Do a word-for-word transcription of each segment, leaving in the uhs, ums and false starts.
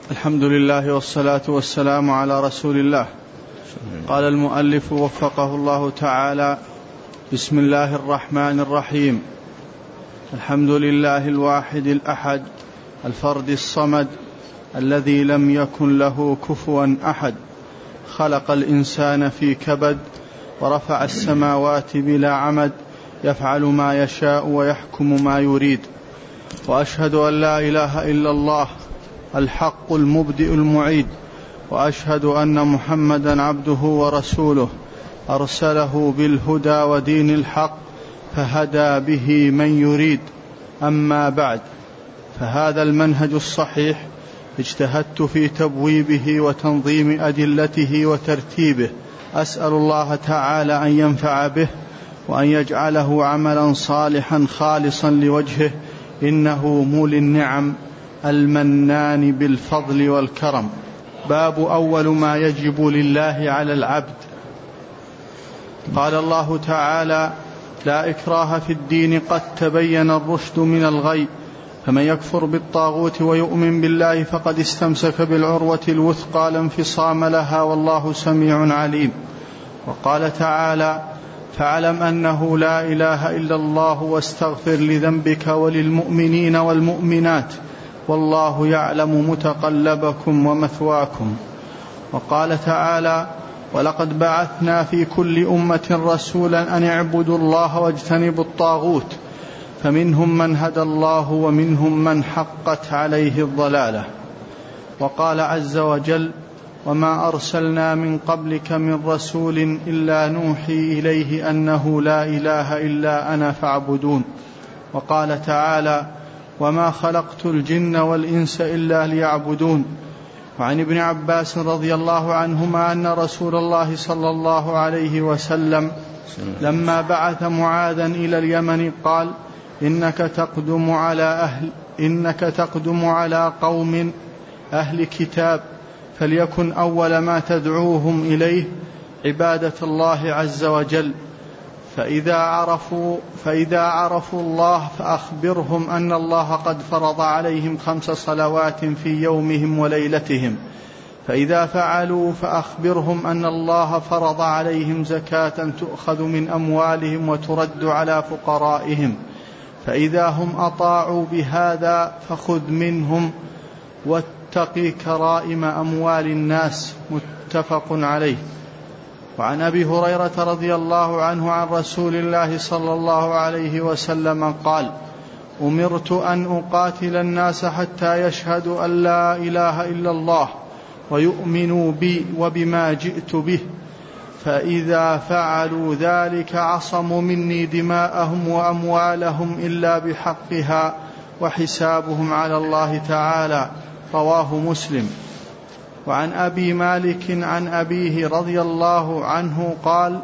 الحمد لله والصلاة والسلام على رسول الله. قال المؤلف وفقه الله تعالى: بسم الله الرحمن الرحيم. الحمد لله الواحد الأحد الفرد الصمد الذي لم يكن له كفوا أحد، خلق الإنسان في كبد ورفع السماوات بلا عمد، يفعل ما يشاء ويحكم ما يريد. وأشهد أن لا إله إلا الله الحق المبدئ المعيد، وأشهد أن محمدا عبده ورسوله أرسله بالهدى ودين الحق فهدى به من يريد. أما بعد، فهذا المنهج الصحيح اجتهدت في تبويبه وتنظيم أدلته وترتيبه، أسأل الله تعالى أن ينفع به وأن يجعله عملا صالحا خالصا لوجهه، إنه مولي النعم المنان بالفضل والكرم. باب أول ما يجب لله على العبد. قال الله تعالى: لا إكراه في الدين قد تبين الرشد من الغي، فمن يكفر بالطاغوت ويؤمن بالله فقد استمسك بالعروة الوثقى لا انفصام لها، والله سميع عليم. وقال تعالى: فاعلم أنه لا إله إلا الله واستغفر لذنبك وللمؤمنين والمؤمنات والله يعلم متقلبكم ومثواكم. وقال تعالى: ولقد بعثنا في كل أمة رسولا أن اعبدوا الله واجتنبوا الطاغوت، فمنهم من هدى الله ومنهم من حقت عليه الضلالة. وقال عز وجل: وما أرسلنا من قبلك من رسول إلا نوحي إليه أنه لا إله إلا أنا فاعبدون. وقال تعالى: وما خلقت الجن والإنس إلا ليعبدون. وعن ابن عباس رضي الله عنهما أن رسول الله صلى الله عليه وسلم لما بعث معاذا إلى اليمن قال: إنك تقدم على أهل إنك تقدم على قوم أهل كتاب، فليكن أول ما تدعوهم إليه عبادة الله عز وجل، فإذا عرفوا, فإذا عرفوا الله فأخبرهم أن الله قد فرض عليهم خمس صلوات في يومهم وليلتهم، فإذا فعلوا فأخبرهم أن الله فرض عليهم زكاة تؤخذ من أموالهم وترد على فقرائهم، فإذا هم أطاعوا بهذا فخذ منهم واتقي كرائم أموال الناس. متفق عليه. وعن أبي هريرة رضي الله عنه عن رسول الله صلى الله عليه وسلم قال: أمرت أن أقاتل الناس حتى يشهدوا أن لا إله إلا الله ويؤمنوا بي وبما جئت به، فإذا فعلوا ذلك عصموا مني دماءهم وأموالهم إلا بحقها وحسابهم على الله تعالى. رواه مسلم. وعن أبي مالك عن أبيه رضي الله عنه قال: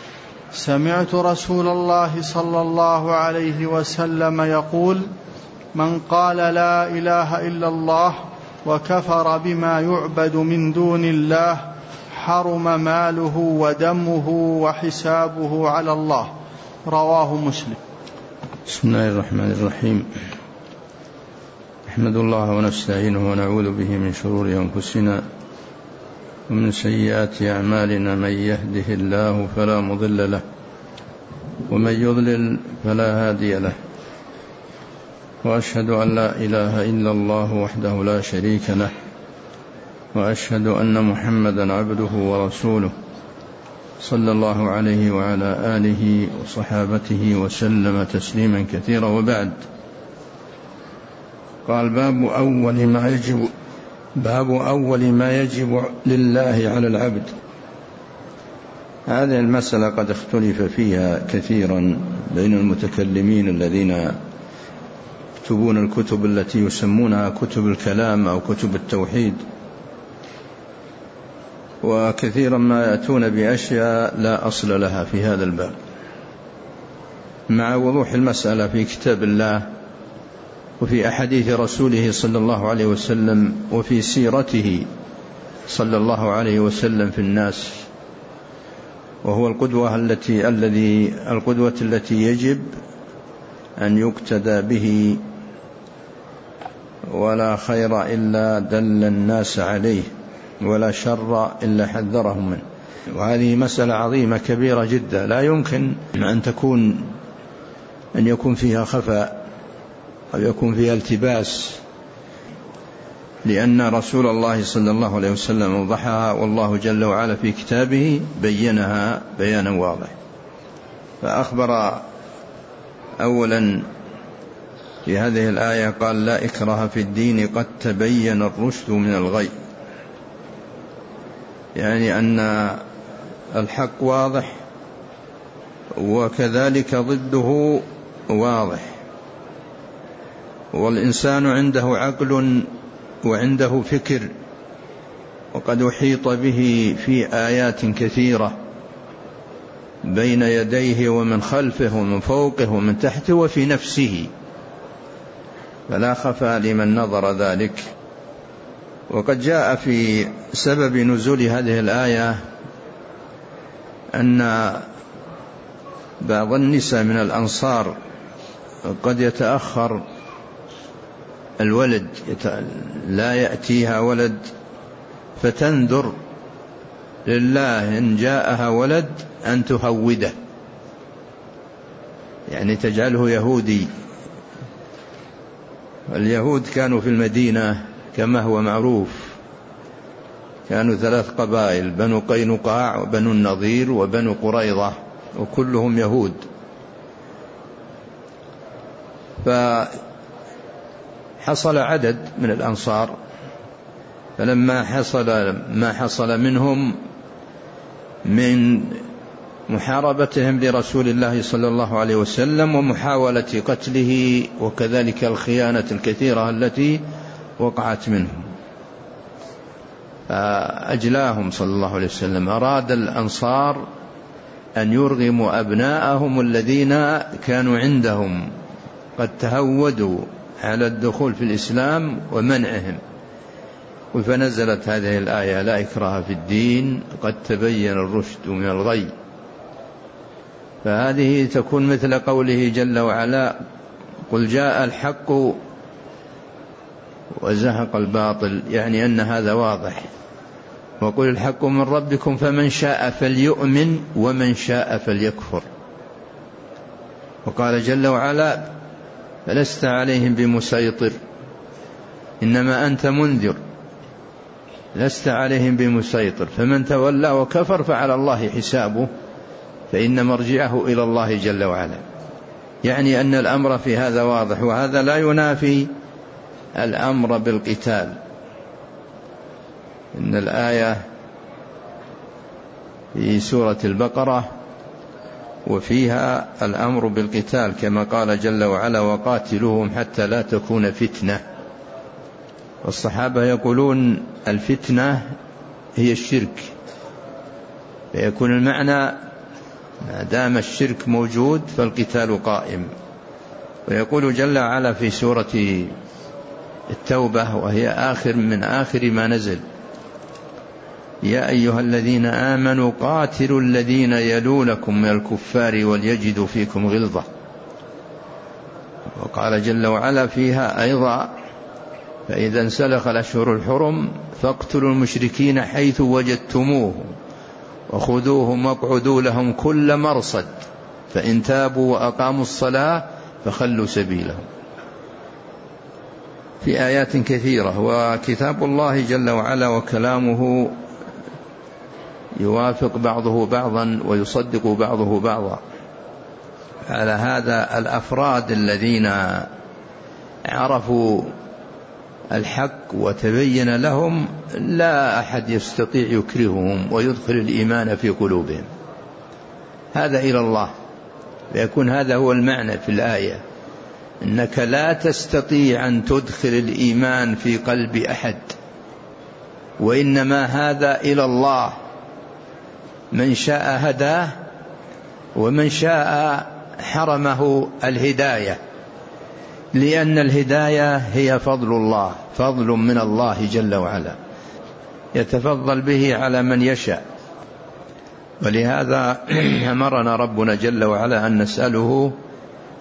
سمعت رسول الله صلى الله عليه وسلم يقول: من قال لا إله إلا الله وكفر بما يعبد من دون الله حرم ماله ودمه وحسابه على الله. رواه مسلم. بسم الله الرحمن الرحيم. نحمد الله ونستعينه ونعوذ به من شرور أنفسنا ومن سيئات أعمالنا، من يهده الله فلا مضل له ومن يضلل فلا هادي له، وأشهد أن لا إله إلا الله وحده لا شريك له، وأشهد أن محمدا عبده ورسوله صلى الله عليه وعلى آله وصحابته وسلم تسليما كثيرا. وبعد، قال: باب أول ما يجب باب أول ما يجب لله على العبد. هذه المسألة قد اختلف فيها كثيرا بين المتكلمين الذين يكتبون الكتب التي يسمونها كتب الكلام أو كتب التوحيد، وكثيرا ما يأتون بأشياء لا أصل لها في هذا الباب، مع وضوح المسألة في كتاب الله وفي أحاديث رسوله صلى الله عليه وسلم وفي سيرته صلى الله عليه وسلم في الناس، وهو القدوة التي الذي القدوة التي يجب أن يقتدى به ولا خير إلا دل الناس عليه، ولا شر إلا حذرهم منه. وهذه مسألة عظيمة كبيرة جدا، لا يمكن أن تكون أن يكون فيها خفاء أو يكون فيها التباس، لأن رسول الله صلى الله عليه وسلم وضحها، والله جل وعلا في كتابه بينها بيانا واضح. فأخبر أولا في هذه الآية قال: لا إكراه في الدين قد تبين الرشد من الغي، يعني أن الحق واضح وكذلك ضده واضح، والإنسان عنده عقل وعنده فكر، وقد أحيط به في آيات كثيرة بين يديه ومن خلفه ومن فوقه ومن تحته وفي نفسه، فلا خفى لمن نظر ذلك. وقد جاء في سبب نزول هذه الآية أن بعض النساء من الأنصار قد يتأخر الولد، لا يأتيها ولد، فتنذر لله إن جاءها ولد أن تهوده، يعني تجعله يهودي. اليهود كانوا في المدينة كما هو معروف، كانوا ثلاث قبائل: بنو قينقاع وبنو النضير وبنو قريظة، وكلهم يهود. فحصل عدد من الأنصار، فلما حصل ما حصل منهم من محاربتهم لرسول الله صلى الله عليه وسلم ومحاولة قتله، وكذلك الخيانة الكثيرة التي وقعت منهم، فأجلاهم صلى الله عليه وسلم. أراد الأنصار أن يرغموا أبناءهم الذين كانوا عندهم قد تهودوا على الدخول في الإسلام ومنعهم، فنزلت هذه الآية: لا إكراه في الدين قد تبين الرشد من الغي. فهذه تكون مثل قوله جل وعلا: قل جاء الحق وزهق الباطل، يعني أن هذا واضح. وقل الحق من ربكم فمن شاء فليؤمن ومن شاء فليكفر. وقال جل وعلا: فلست عليهم بمسيطر إنما أنت منذر، لست عليهم بمسيطر، فمن تولى وكفر فعلى الله حسابه فإن مرجعه إلى الله جل وعلا. يعني أن الأمر في هذا واضح، وهذا لا ينافي الأمر بالقتال. إن الآية في سورة البقرة وفيها الأمر بالقتال، كما قال جل وعلا: وقاتلوهم حتى لا تكون فتنة. والصحابة يقولون الفتنة هي الشرك، فيكون المعنى ما دام الشرك موجود فالقتال قائم. ويقول جل وعلا في سورة التوبة، وهي آخر من آخر ما نزل: يا أيها الذين آمنوا قاتلوا الذين يلونكم من الكفار وليجدوا فيكم غلظة. وقال جل وعلا فيها أيضا: فإذا انسلخ الأشهر الحرم فاقتلوا المشركين حيث وجدتموهم وخذوهم واقعدوا لهم كل مرصد فإن تابوا وأقاموا الصلاة فخلوا سبيلهم. في آيات كثيرة. وكتاب الله جل وعلا وكلامه يوافق بعضه بعضا ويصدق بعضه بعضا. على هذا الأفراد الذين عرفوا الحق وتبين لهم لا أحد يستطيع يكرههم ويدخل الإيمان في قلوبهم، هذا إلى الله. ليكون هذا هو المعنى في الآية، إنك لا تستطيع أن تدخل الإيمان في قلب أحد، وإنما هذا إلى الله، من شاء هداه ومن شاء حرمه الهداية، لأن الهداية هي فضل الله، فضل من الله جل وعلا يتفضل به على من يشاء. ولهذا أمرنا ربنا جل وعلا أن نسأله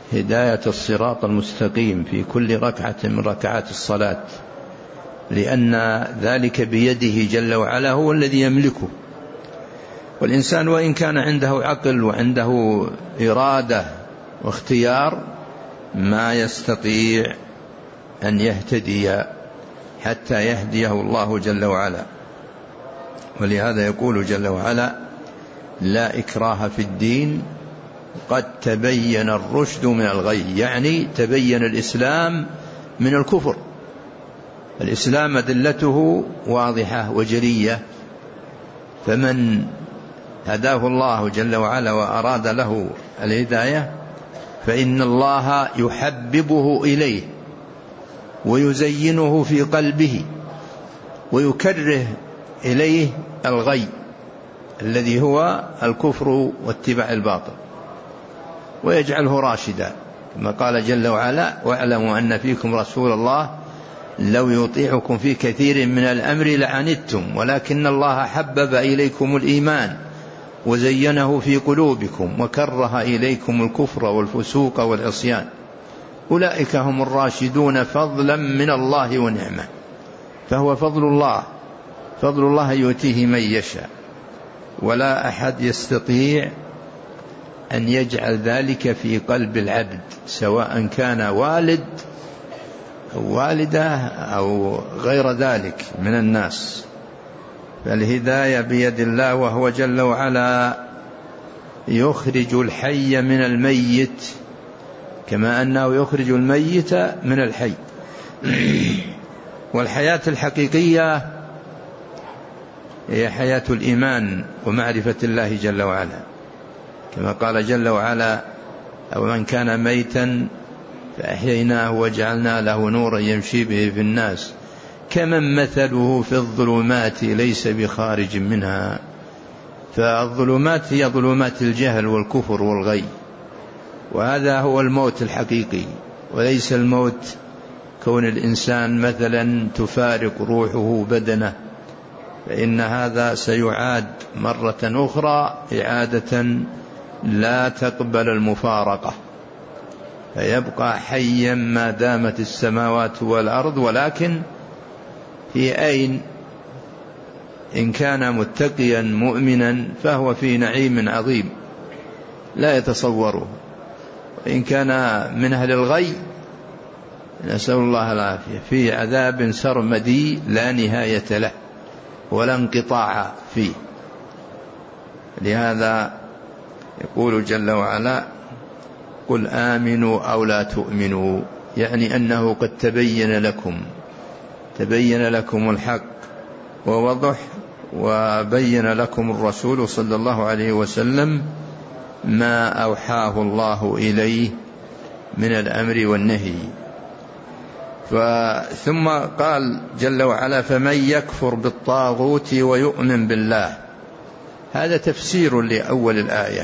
هداية الصراط المستقيم في كل ركعة من ركعات الصلاة، لأن ذلك بيده جل وعلا، هو الذي يملكه. والإنسان وإن كان عنده عقل وعنده إرادة واختيار ما يستطيع أن يهتدي حتى يهديه الله جل وعلا. ولهذا يقول جل وعلا: لا إكراه في الدين قد تبين الرشد من الغي، يعني تبين الإسلام من الكفر. الإسلام أدلته واضحة وجلية، فمن هداه الله جل وعلا وأراد له الهداية فإن الله يحببه إليه ويزينه في قلبه ويكره إليه الغي الذي هو الكفر واتباع الباطل، ويجعله راشدا، كما قال جل وعلا: واعلموا أن فيكم رسول الله لو يطيعكم في كثير من الأمر لعنتم ولكن الله حبب إليكم الإيمان وزينه في قلوبكم وكره إليكم الكفر والفسوق والعصيان أولئك هم الراشدون فضلا من الله ونعمة. فهو فضل الله، فضل الله يؤتيه من يشاء، ولا أحد يستطيع أن يجعل ذلك في قلب العبد، سواء كان والد أو والدة أو غير ذلك من الناس. فالهداية بيد الله، وهو جل وعلا يخرج الحي من الميت كما أنه يخرج الميت من الحي. والحياة الحقيقية هي حياة الإيمان ومعرفة الله جل وعلا، كما قال جل وعلا: أو من كان ميتا فأحييناه وجعلنا له نورا يمشي به في الناس كمن مثله في الظلمات ليس بخارج منها. فالظلمات هي ظلمات الجهل والكفر والغي، وهذا هو الموت الحقيقي، وليس الموت كون الإنسان مثلا تفارق روحه بدنه، فإن هذا سيعاد مرة أخرى إعادة لا تقبل المفارقة، فيبقى حيا ما دامت السماوات والأرض. ولكن في أين؟ إن كان متقيا مؤمنا فهو في نعيم عظيم لا يتصوره، وإن كان من أهل الغي نسأل الله العافية في عذاب سرمدي لا نهاية له ولا انقطاع فيه. لهذا يقول جل وعلا: قل آمنوا أو لا تؤمنوا، يعني أنه قد تبين لكم تبين لكم الحق ووضح، وبين لكم الرسول صلى الله عليه وسلم ما أوحاه الله إليه من الأمر والنهي. ثم قال جل وعلا: فمن يكفر بالطاغوت ويؤمن بالله. هذا تفسير لأول الآية.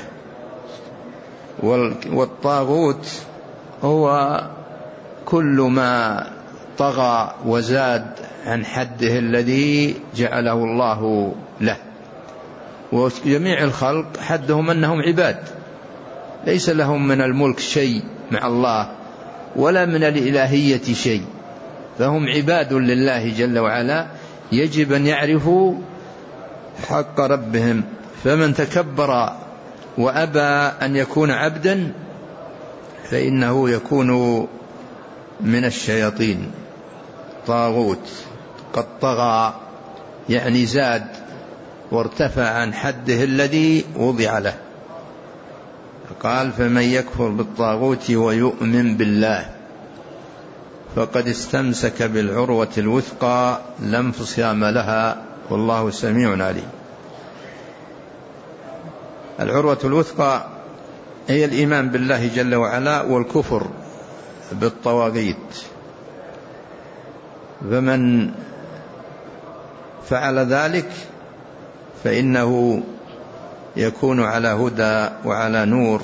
والطاغوت هو كل ما طغى وزاد عن حده الذي جعله الله له، وجميع الخلق حدهم أنهم عباد، ليس لهم من الملك شيء مع الله ولا من الإلهية شيء، فهم عباد لله جل وعلا، يجب أن يعرفوا حق ربهم. فمن تكبر وأبى أن يكون عبدا فإنه يكون من الشياطين، طاغوت قد طغى، يعني زاد وارتفع عن حده الذي وضع له. قال: فمن يكفر بالطاغوت ويؤمن بالله فقد استمسك بالعروة الوثقى لا انفصام لها والله سميع عليم. العروة الوثقى هي الإيمان بالله جل وعلا والكفر بالطواغيت. فمن فعل ذلك فإنه يكون على هدى وعلى نور،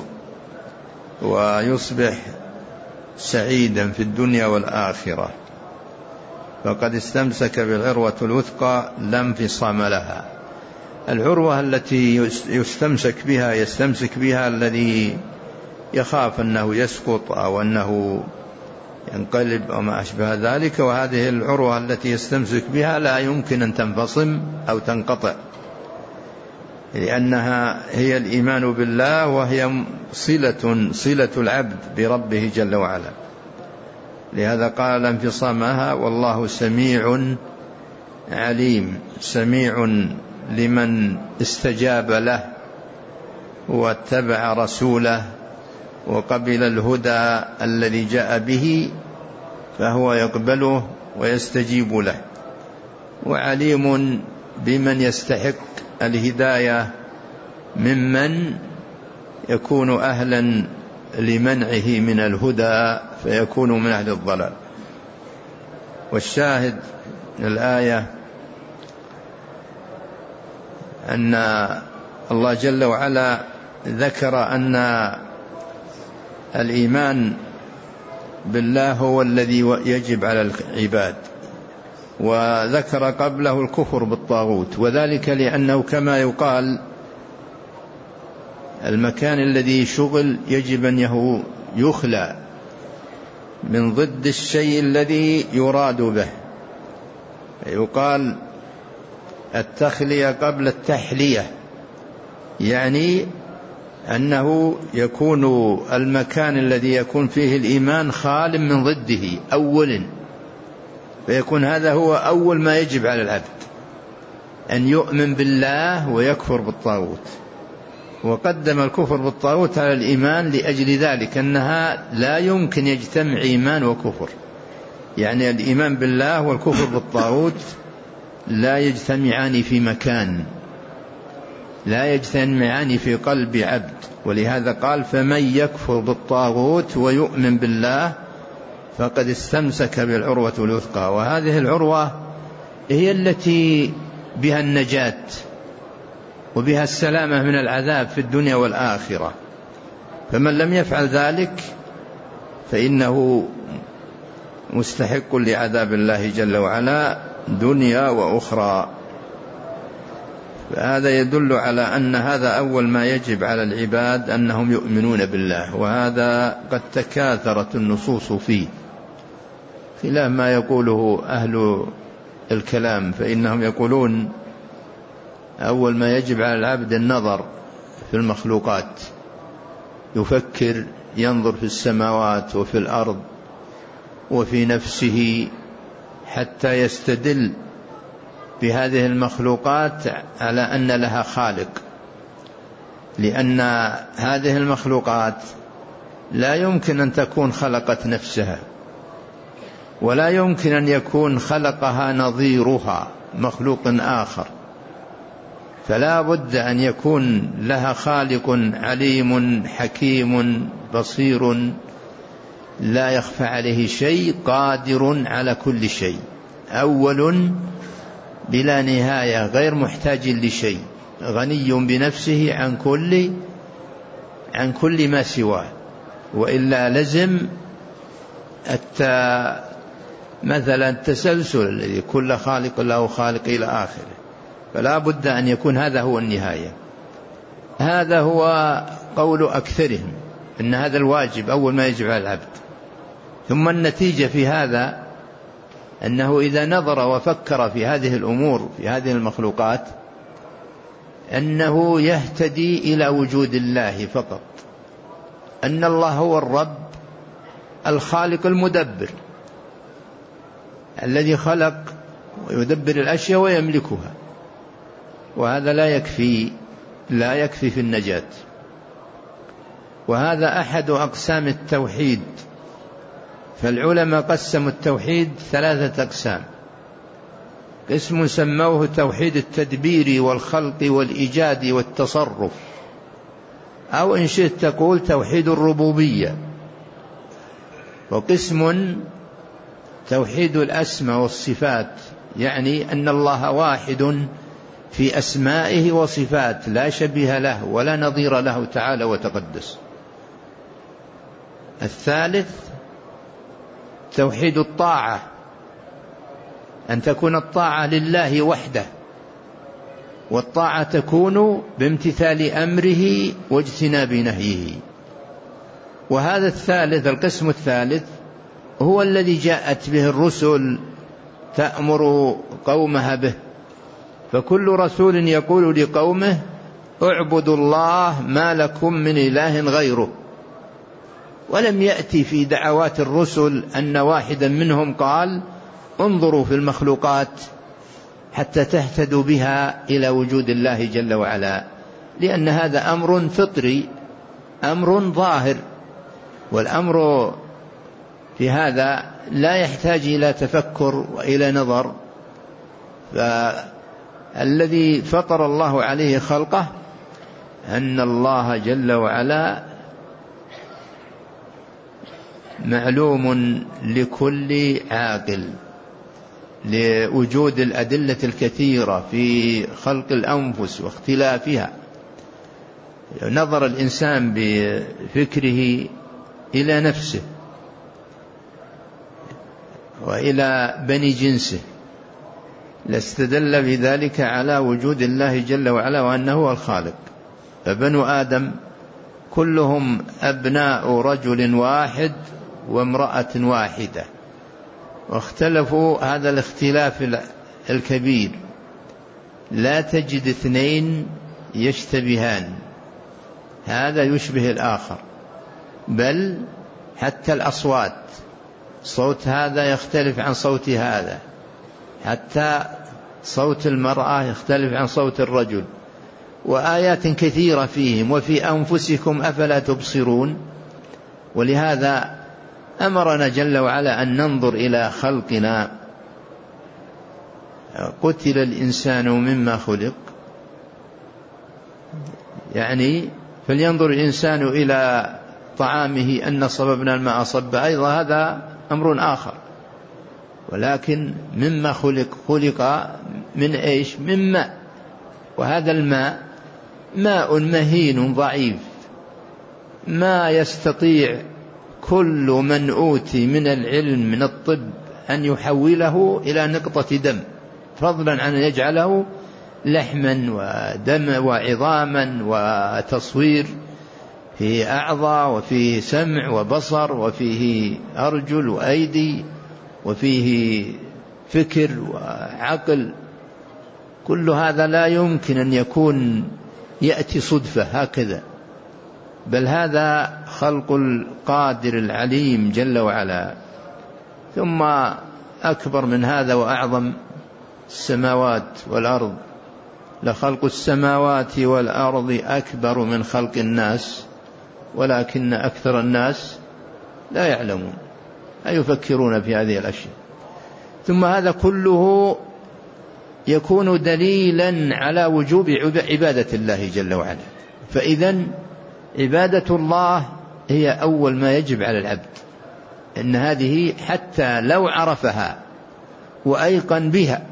ويصبح سعيدا في الدنيا والآخرة. فقد استمسك بالعروة الوثقى لا انفصام لها. العروة التي يستمسك بها يستمسك بها الذي يخاف أنه يسقط أو أنه ينقلب أو ما أشبه ذلك. وهذه العروة التي يستمسك بها لا يمكن أن تنفصم أو تنقطع، لأنها هي الإيمان بالله، وهي صلة صلة العبد بربه جل وعلا. لهذا قال الانفصام معها والله سميع عليم، سميع لمن استجاب له واتبع رسوله وقبل الهدى الذي جاء به، فهو يقبله ويستجيب له. وعليم بمن يستحق الهداية ممن يكون أهلا لمنعه من الهدى فيكون من أهل الضلال. والشاهد الآية أن الله جل وعلا ذكر أن الإيمان بالله هو الذي يجب على العباد، وذكر قبله الكفر بالطاغوت، وذلك لأنه كما يقال المكان الذي شغل يجب أن يخلى من ضد الشيء الذي يراد به. يقال التخلية قبل التحلية، يعني أنه يكون المكان الذي يكون فيه الإيمان خال من ضده أولا، فيكون هذا هو أول ما يجب على العبد، أن يؤمن بالله ويكفر بالطاغوت. وقدم الكفر بالطاغوت على الإيمان لأجل ذلك، أنها لا يمكن يجتمع إيمان وكفر، يعني الإيمان بالله والكفر بالطاغوت لا يجتمعان في مكان، لا يجتمعان في قلب عبد. ولهذا قال فمن يكفر بالطاغوت ويؤمن بالله فقد استمسك بالعروة الوثقى. وهذه العروة هي التي بها النجاة وبها السلامة من العذاب في الدنيا والآخرة. فمن لم يفعل ذلك فإنه مستحق لعذاب الله جل وعلا دنيا وأخرى. فهذا يدل على أن هذا أول ما يجب على العباد أنهم يؤمنون بالله، وهذا قد تكاثرت النصوص فيه، خلاف ما يقوله أهل الكلام، فإنهم يقولون أول ما يجب على العبد النظر في المخلوقات، يفكر ينظر في السماوات وفي الأرض وفي نفسه حتى يستدل بهذه المخلوقات على أن لها خالق، لأن هذه المخلوقات لا يمكن أن تكون خلقت نفسها، ولا يمكن أن يكون خلقها نظيرها مخلوق آخر، فلا بد أن يكون لها خالق عليم حكيم بصير لا يخفى عليه شيء، قادر على كل شيء، أول بلا نهاية، غير محتاج لشيء، غني بنفسه عن كل عن كل ما سواه. وإلا لزم الت مثلا التسلسل الذي كل خالق له خالق إلى آخره، فلا بد أن يكون هذا هو النهاية. هذا هو قول أكثرهم أن هذا الواجب أول ما يجب على العبد. ثم النتيجة في هذا أنه إذا نظر وفكر في هذه الأمور في هذه المخلوقات أنه يهتدي إلى وجود الله فقط، أن الله هو الرب الخالق المدبر الذي خلق ويدبر الأشياء ويملكها، وهذا لا يكفي لا يكفي في النجاة. وهذا أحد أقسام التوحيد. فالعلماء قسموا التوحيد ثلاثة أقسام: قسم سموه توحيد التدبير والخلق والإيجاد والتصرف، أو إن شئت تقول توحيد الربوبية. وقسم توحيد الأسماء والصفات، يعني أن الله واحد في أسمائه وصفات لا شبيه له ولا نظير له تعالى وتقدس. الثالث توحيد الطاعة، أن تكون الطاعة لله وحده، والطاعة تكون بامتثال أمره واجتناب نهيه. وهذا الثالث القسم الثالث هو الذي جاءت به الرسل تأمر قومها به، فكل رسول يقول لقومه اعبدوا الله ما لكم من إله غيره. ولم يأتي في دعوات الرسل أن واحدا منهم قال انظروا في المخلوقات حتى تهتدوا بها إلى وجود الله جل وعلا، لأن هذا أمر فطري، أمر ظاهر، والأمر في هذا لا يحتاج إلى تفكر وإلى نظر. فالذي فطر الله عليه خلقه أن الله جل وعلا معلوم لكل عاقل لوجود الأدلة الكثيرة في خلق الأنفس واختلافها. نظر الإنسان بفكره إلى نفسه وإلى بني جنسه لاستدل بذلك على وجود الله جل وعلا وأنه هو الخالق. فبنو آدم كلهم أبناء رجل واحد وامرأة واحدة، واختلفوا هذا الاختلاف الكبير، لا تجد اثنين يشتبهان، هذا يشبه الآخر، بل حتى الأصوات، صوت هذا يختلف عن صوت هذا، حتى صوت المرأة يختلف عن صوت الرجل، وآيات كثيرة فيهم وفي أنفسكم أفلا تبصرون. ولهذا أمرنا جل وعلا أن ننظر إلى خلقنا. قتل الإنسان مما خلق، يعني فلينظر الإنسان إلى طعامه أن صببنا الماء صبا، أيضا هذا أمر آخر، ولكن مما خلق، خلق من إيش؟ من ماء، وهذا الماء ماء مهين ضعيف، ما يستطيع كل من أوتي من العلم من الطب أن يحوله إلى نقطة دم، فضلا عن أن يجعله لحما ودم وعظاما وتصوير، فيه أعضاء وفيه سمع وبصر وفيه أرجل وأيدي وفيه فكر وعقل. كل هذا لا يمكن أن يكون يأتي صدفة هكذا، بل هذا خلق القادر العليم جل وعلا. ثم أكبر من هذا وأعظم السماوات والأرض، لخلق السماوات والأرض أكبر من خلق الناس ولكن أكثر الناس لا يعلمون، لا يفكرون في هذه الأشياء. ثم هذا كله يكون دليلا على وجوب عبادة الله جل وعلا. فإذن عبادة الله هي أول ما يجب على العبد، إن هذه حتى لو عرفها وأيقن بها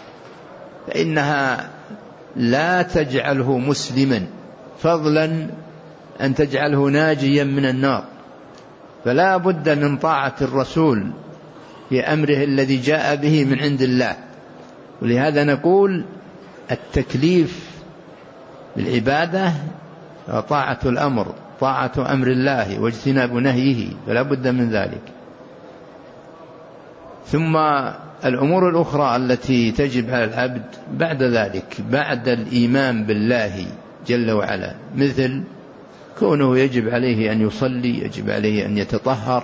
فإنها لا تجعله مسلما، فضلا أن تجعله ناجيا من النار. فلا بد من طاعة الرسول في أمره الذي جاء به من عند الله. ولهذا نقول التكليف بالعبادة طاعة الأمر، طاعة أمر الله واجتناب نهيه، فلا بد من ذلك. ثم الأمور الأخرى التي تجب على العبد بعد ذلك، بعد الإيمان بالله جل وعلا، مثل كونه يجب عليه أن يصلي، يجب عليه أن يتطهر،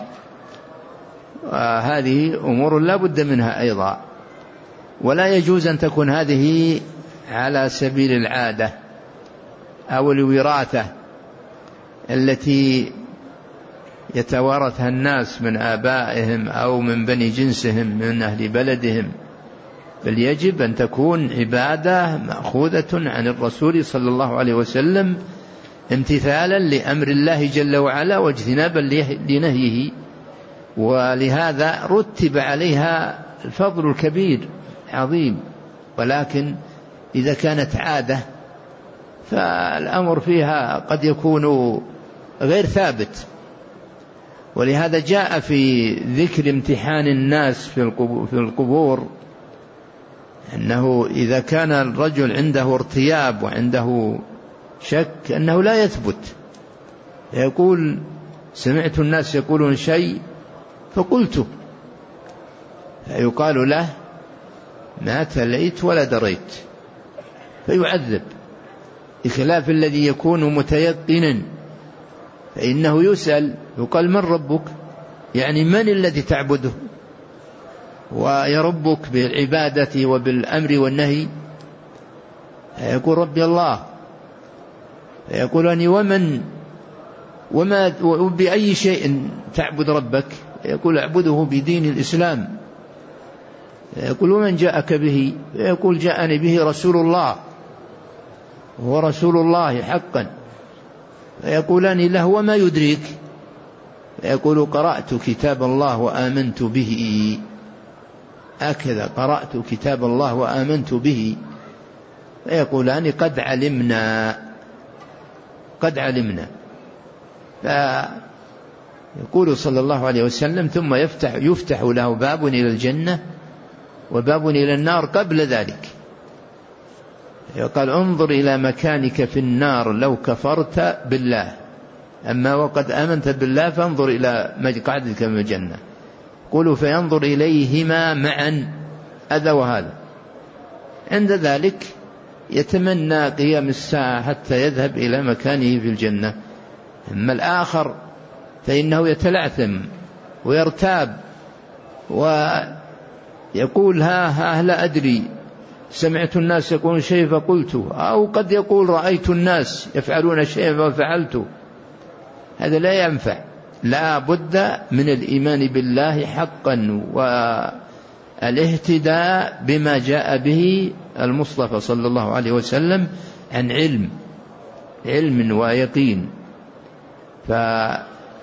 وهذه أمور لا بد منها أيضا. ولا يجوز أن تكون هذه على سبيل العادة أو الوراثة التي يتوارثها الناس من آبائهم أو من بني جنسهم من أهل بلدهم، بل يجب أن تكون عبادة مأخوذة عن الرسول صلى الله عليه وسلم، امتثالا لأمر الله جل وعلا واجتنابا لنهيه. ولهذا رتب عليها الفضل الكبير عظيم. ولكن إذا كانت عادة فالأمر فيها قد يكون غير ثابت. ولهذا جاء في ذكر امتحان الناس في القبور أنه إذا كان الرجل عنده ارتياب وعنده شك أنه لا يثبت، يقول سمعت الناس يقولون شيء فقلته، فيقال له ما تليت ولا دريت، فيعذب، بخلاف الذي يكون متيقنا فإنه يسأل يقال من ربك، يعني من الذي تعبده ويربك بالعبادة وبالأمر والنهي، فيقول ربي الله، فيقول أني ومن وما وبأي شيء تعبد ربك، يقول أعبده بدين الإسلام، يقول ومن جاءك به، يقول جاءني به رسول الله، هو رسول الله حقا، فيقولان له وما يدريك، فيقول قرأت كتاب الله وآمنت به، هكذا قرأت كتاب الله وآمنت به، فيقولان قد علمنا قد علمنا. فيقول صلى الله عليه وسلم ثم يفتح, يفتح له باب إلى الجنة وباب إلى النار قبل ذلك، يقال انظر إلى مكانك في النار لو كفرت بالله، أما وقد آمنت بالله فانظر إلى مقعدك من الجنة. قولوا فينظر إليهما معا، هذا وهذا، عند ذلك يتمنى قيام الساعة حتى يذهب إلى مكانه في الجنة. أما الآخر فإنه يتلعثم ويرتاب ويقول ها ها لا أدري، سمعت الناس يقولون شيء فقلته، أو قد يقول رأيت الناس يفعلون شيء ففعلته، هذا لا ينفع. لا بد من الإيمان بالله حقا والاهتداء بما جاء به المصطفى صلى الله عليه وسلم عن علم علم ويقين. فهذا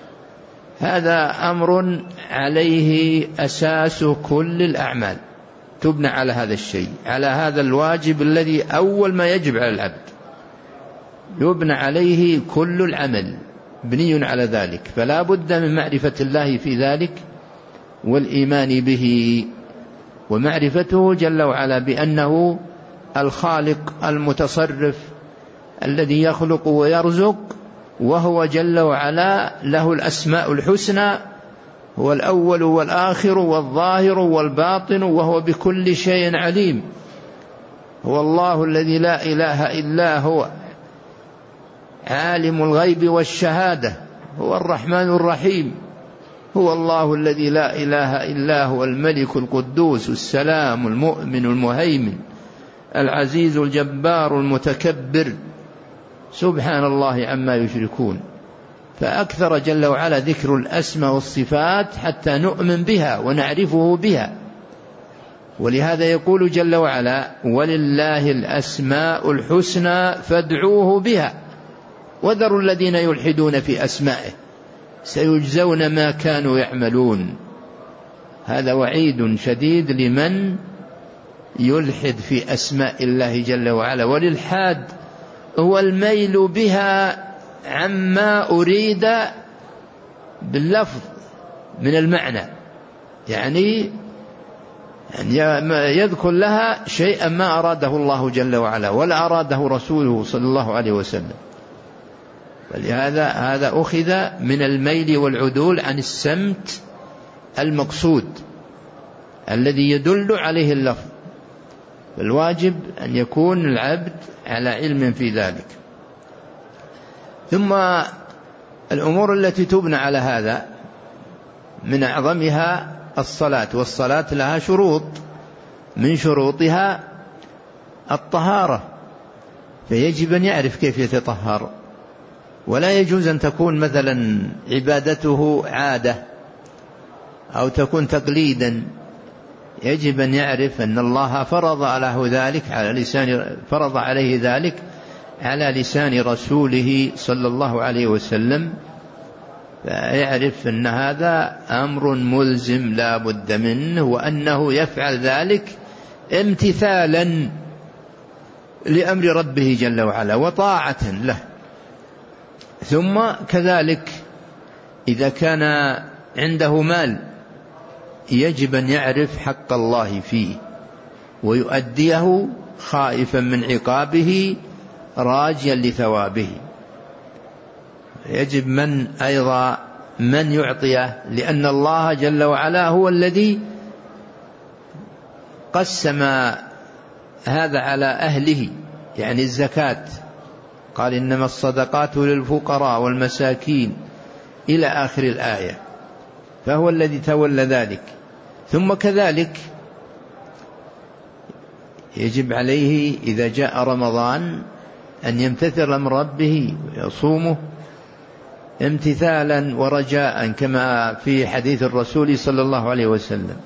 أمر عليه أساس كل الأعمال، تبنى على هذا الشيء، على هذا الواجب الذي أول ما يجب على العبد، يبنى عليه كل العمل بني على ذلك. فلا بد من معرفة الله في ذلك والإيمان به، ومعرفته جل وعلا بأنه الخالق المتصرف الذي يخلق ويرزق، وهو جل وعلا له الأسماء الحسنى، هو الأول والآخر والظاهر والباطن، وهو بكل شيء عليم. هو الله الذي لا إله إلا هو، عالم الغيب والشهادة، هو الرحمن الرحيم. هو الله الذي لا إله إلا هو، الملك القدوس السلام المؤمن المهيمن العزيز الجبار المتكبر، سبحان الله عما يشركون. فأكثر جل وعلا ذكر الأسماء والصفات حتى نؤمن بها ونعرفه بها. ولهذا يقول جل وعلا ولله الأسماء الحسنى فادعوه بها وذروا الذين يلحدون في أسمائه سيجزون ما كانوا يعملون. هذا وعيد شديد لمن يلحد في أسماء الله جل وعلا. والإلحاد هو الميل بها عما أريد باللفظ من المعنى، يعني يذكر لها شيئا ما أراده الله جل وعلا ولا أراده رسوله صلى الله عليه وسلم. فلهذا هذا أخذ من الميل والعدول عن السمت المقصود الذي يدل عليه اللفظ. فالواجب أن يكون العبد على علم في ذلك. ثم الأمور التي تبنى على هذا من أعظمها الصلاة، والصلاة لها شروط، من شروطها الطهارة، فيجب أن يعرف كيف يتطهر. ولا يجوز أن تكون مثلا عبادته عادة أو تكون تقليدا، يجب أن يعرف أن الله فرض له ذلك على لسان فرض عليه ذلك على لسان رسوله صلى الله عليه وسلم، فيعرف أن هذا أمر ملزم لا بد منه، وأنه يفعل ذلك امتثالا لأمر ربه جل وعلا وطاعة له. ثم كذلك إذا كان عنده مال يجب أن يعرف حق الله فيه ويؤديه خائفا من عقابه راجيا لثوابه. يجب من أيضا من يعطيه، لأن الله جل وعلا هو الذي قسم هذا على أهله، يعني الزكاة، قال إنما الصدقات للفقراء والمساكين إلى آخر الآية، فهو الذي تولى ذلك. ثم كذلك يجب عليه إذا جاء رمضان أن يمتثل أمر ربه ويصومه امتثالا ورجاء، كما في حديث الرسول صلى الله عليه وسلم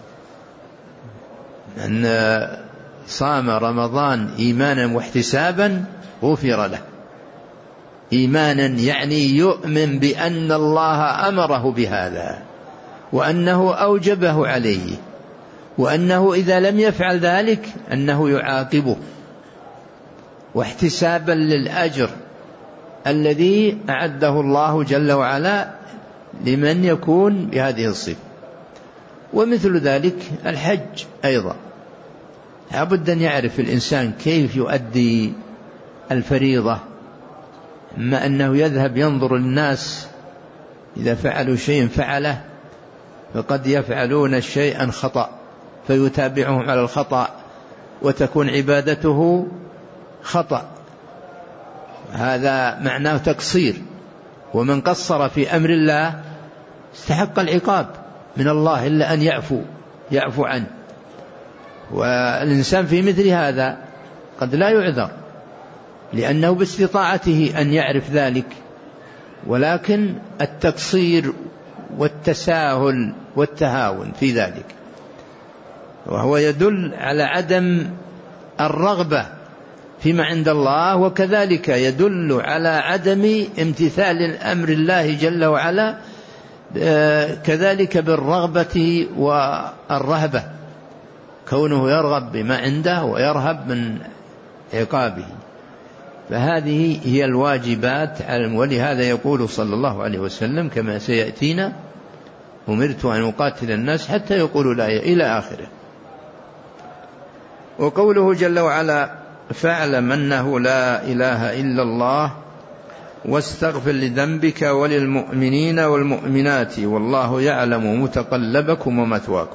أن صام رمضان إيمانا واحتسابا غفر له. إيمانا يعني يؤمن بأن الله أمره بهذا وأنه أوجبه عليه، وأنه إذا لم يفعل ذلك أنه يعاقبه، واحتسابا للأجر الذي أعده الله جل وعلا لمن يكون بهذه الصفة. ومثل ذلك الحج أيضا، لابد أن يعرف الإنسان كيف يؤدي الفريضة، أما أنه يذهب ينظر الناس إذا فعلوا شيء فعله، فقد يفعلون شيئا خطأ فيتابعهم على الخطأ وتكون عبادته خطأ، هذا معناه تقصير. ومن قصر في أمر الله استحق العقاب من الله إلا أن يعفو يعفو عنه. والإنسان في مثل هذا قد لا يعذر لأنه باستطاعته أن يعرف ذلك، ولكن التقصير والتساهل والتهاون في ذلك، وهو يدل على عدم الرغبة فيما عند الله، وكذلك يدل على عدم امتثال أمر الله جل وعلا، كذلك بالرغبة والرهبة، كونه يرغب بما عنده ويرهب من عقابه. فهذه هي الواجبات، ولهذا يقول صلى الله عليه وسلم كما سيأتينا: أمرت أن أقاتل الناس حتى يقولوا لا إلى آخره. وقوله جل وعلا: فاعلم أنه لا إله إلا الله واستغفر لذنبك وللمؤمنين والمؤمنات والله يعلم متقلبكم ومثواكم.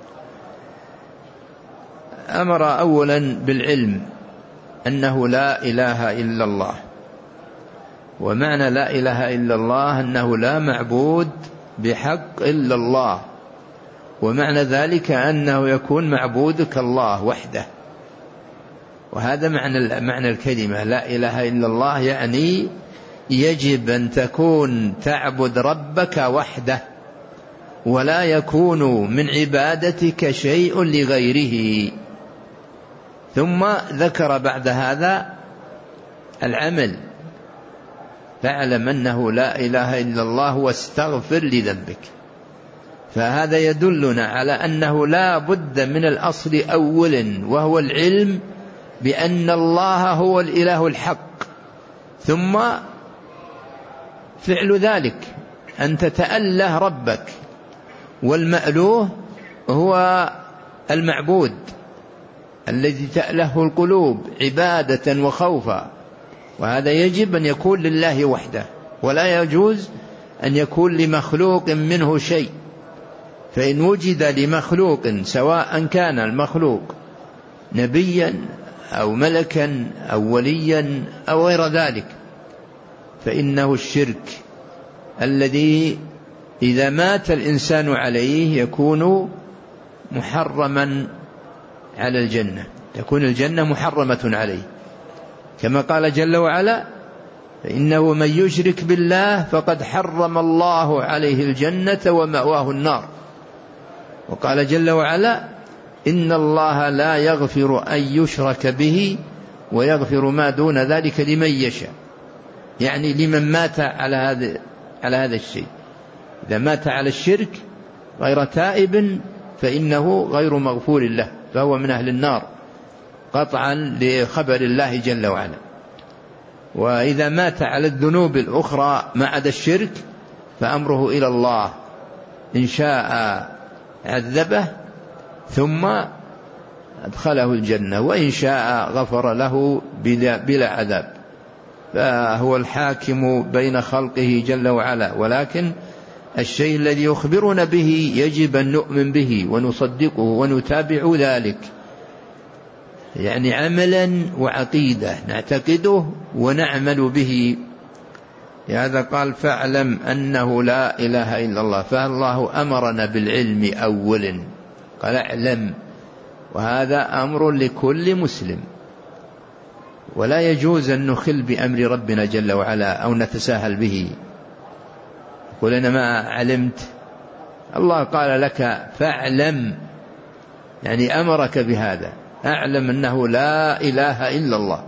أمر أولا بالعلم أنه لا إله إلا الله، ومعنى لا إله إلا الله أنه لا معبود بحق إلا الله، ومعنى ذلك أنه يكون معبودك الله وحده. وهذا معنى معنى الكلمة لا إله إلا الله، يعني يجب أن تكون تعبد ربك وحده، ولا يكون من عبادتك شيء لغيره. ثم ذكر بعد هذا العمل: فاعلم أنه لا إله إلا الله واستغفر لذنبك. فهذا يدلنا على أنه لا بد من الأصل أولا، وهو العلم بأن الله هو الإله الحق، ثم فعل ذلك أن تتأله ربك، والمألوه هو المعبود الذي تأله القلوب عبادة وخوفا، وهذا يجب أن يكون لله وحده، ولا يجوز أن يكون لمخلوق منه شيء. فإن وجد لمخلوق، سواء كان المخلوق نبيا أو ملكا أو وليا أو غير ذلك، فإنه الشرك الذي إذا مات الإنسان عليه يكون محرما على الجنة، تكون الجنة محرمة عليه، كما قال جل وعلا: فإنه من يشرك بالله فقد حرم الله عليه الجنة ومأواه النار. وقال جل وعلا: إن الله لا يغفر أن يشرك به ويغفر ما دون ذلك لمن يشاء، يعني لمن مات على هذا على هذا الشيء. إذا مات على الشرك غير تائب فإنه غير مغفور له، فهو من أهل النار قطعا لخبر الله جل وعلا. وإذا مات على الذنوب الأخرى ما عدا الشرك فأمره إلى الله، إن شاء عذبه ثم أدخله الجنة، وإن شاء غفر له بلا, بلا عذاب. فهو الحاكم بين خلقه جل وعلا، ولكن الشيء الذي يخبرون به يجب أن نؤمن به ونصدقه ونتابع ذلك، يعني عملا وعقيدة نعتقده ونعمل به. لهذا قال فاعلم أنه لا إله إلا الله، فالله أمرنا بالعلم أولا، قال اعلم، وهذا أمر لكل مسلم، ولا يجوز أن نخل بأمر ربنا جل وعلا أو نتساهل به، قل أنا ما علمت. الله قال لك فاعلم، يعني أمرك بهذا، أعلم أنه لا إله إلا الله.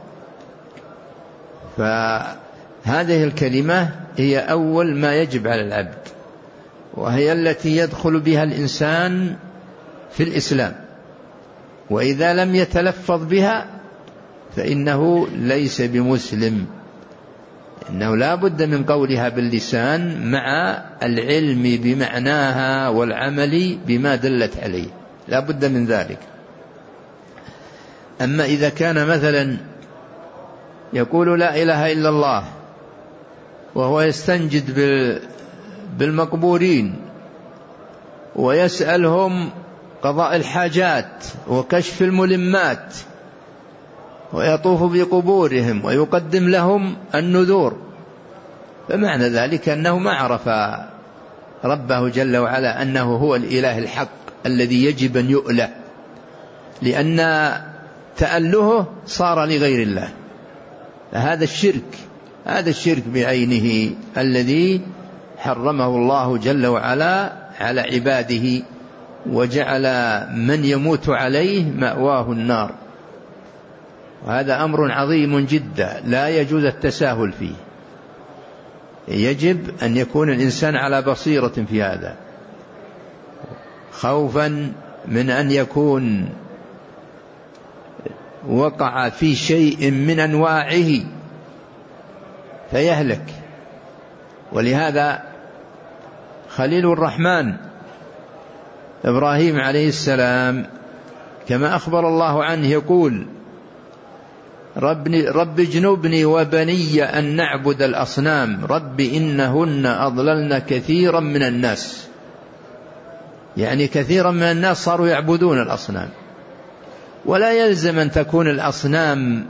فهذه الكلمة هي أول ما يجب على العبد، وهي التي يدخل بها الإنسان في الإسلام، وإذا لم يتلفظ بها فإنه ليس بمسلم، إنه لا بد من قولها باللسان مع العلم بمعناها والعمل بما دلت عليه، لا بد من ذلك. أما إذا كان مثلا يقول لا إله إلا الله وهو يستنجد بالمقبورين ويسألهم قضاء الحاجات وكشف الملمات ويطوف بقبورهم ويقدم لهم النذور، فمعنى ذلك أنه ما عرف ربه جل وعلا أنه هو الإله الحق الذي يجب أن يؤله، لأن تألهه صار لغير الله. فهذا الشرك، هذا الشرك بعينه الذي حرمه الله جل وعلا على عباده، وجعل من يموت عليه مأواه النار، وهذا أمر عظيم جدا لا يجوز التساهل فيه. يجب أن يكون الإنسان على بصيرة في هذا، خوفا من أن يكون وقع في شيء من أنواعه فيهلك. ولهذا خليل الرحمن إبراهيم عليه السلام كما أخبر الله عنه يقول رب اجنبني وبني أن نعبد الأصنام رب إنهن أضللن كثيرا من الناس، يعني كثيرا من الناس صاروا يعبدون الأصنام. ولا يلزم أن تكون الأصنام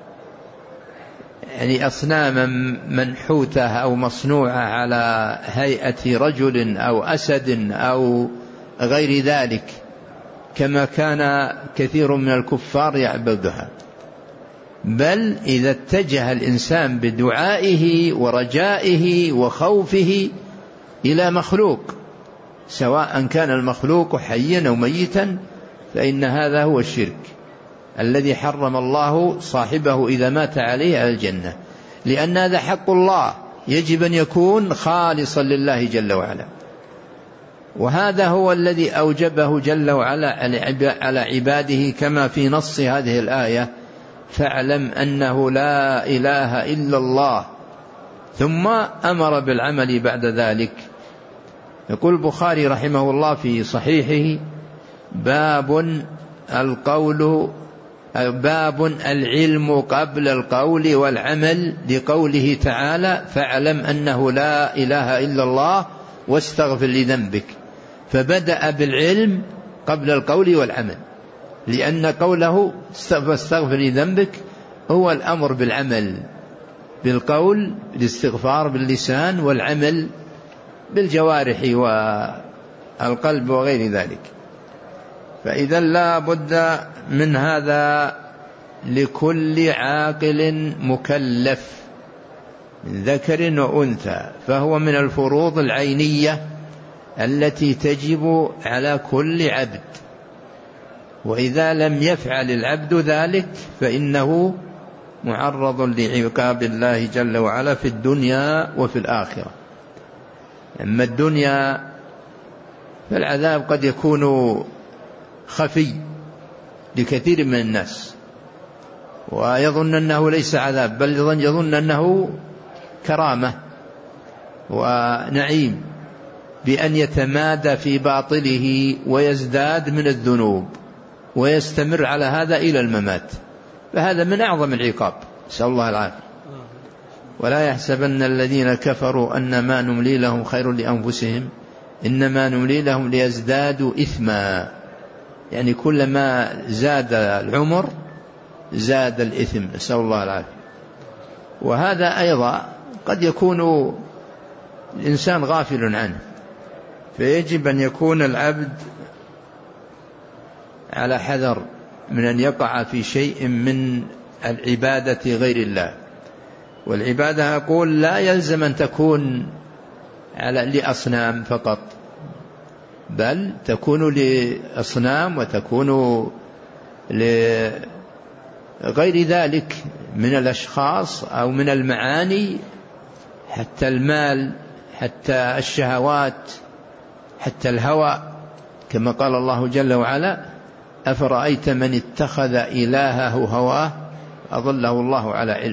يعني أصناما منحوتة أو مصنوعة على هيئة رجل أو أسد أو غير ذلك كما كان كثير من الكفار يعبدها، بل إذا اتجه الإنسان بدعائه ورجائه وخوفه إلى مخلوق، سواء كان المخلوق حيا أو ميتا، فإن هذا هو الشرك الذي حرم الله صاحبه إذا مات عليه على الجنة، لأن هذا حق الله يجب أن يكون خالصا لله جل وعلا. وهذا هو الذي أوجبه جل وعلا على عباده كما في نص هذه الآية فاعلم أنه لا إله إلا الله، ثم أمر بالعمل بعد ذلك. يقول البخاري رحمه الله في صحيحه باب القول باب العلم قبل القول والعمل، لقوله تعالى فاعلم أنه لا إله إلا الله واستغفر لذنبك، فبدأ بالعلم قبل القول والعمل، لأن قوله استغفر لذنبك هو الأمر بالعمل، بالقول بالاستغفار باللسان، والعمل بالجوارح والقلب وغير ذلك. فإذا لا بد من هذا لكل عاقل مكلف من ذكر وأنثى، فهو من الفروض العينية التي تجب على كل عبد، وإذا لم يفعل العبد ذلك فإنه معرض لعقاب الله جل وعلا في الدنيا وفي الآخرة. أما الدنيا فالعذاب قد يكون خفي لكثير من الناس، ويظن أنه ليس عذاب، بل يظن أنه كرامة ونعيم، بأن يتمادى في باطله ويزداد من الذنوب ويستمر على هذا إلى الممات، فهذا من أعظم العقاب، نسأل الله العافية. ولا يحسبن الذين كفروا أنما نملي لهم خير لأنفسهم إنما نملي لهم ليزدادوا إثما، يعني كلما زاد العمر زاد الإثم، نسأل الله العافية. وهذا أيضا قد يكون الإنسان غافل عنه، فيجب أن يكون العبد على حذر من أن يقع في شيء من العبادة غير الله. والعبادة أقول لا يلزم أن تكون على لأصنام فقط، بل تكون لأصنام وتكون لغير ذلك من الأشخاص أو من المعاني، حتى المال، حتى الشهوات، حتى الهوى، كما قال الله جل وعلا: أفرأيت من اتخذ إلهه هواه أضله الله على علم.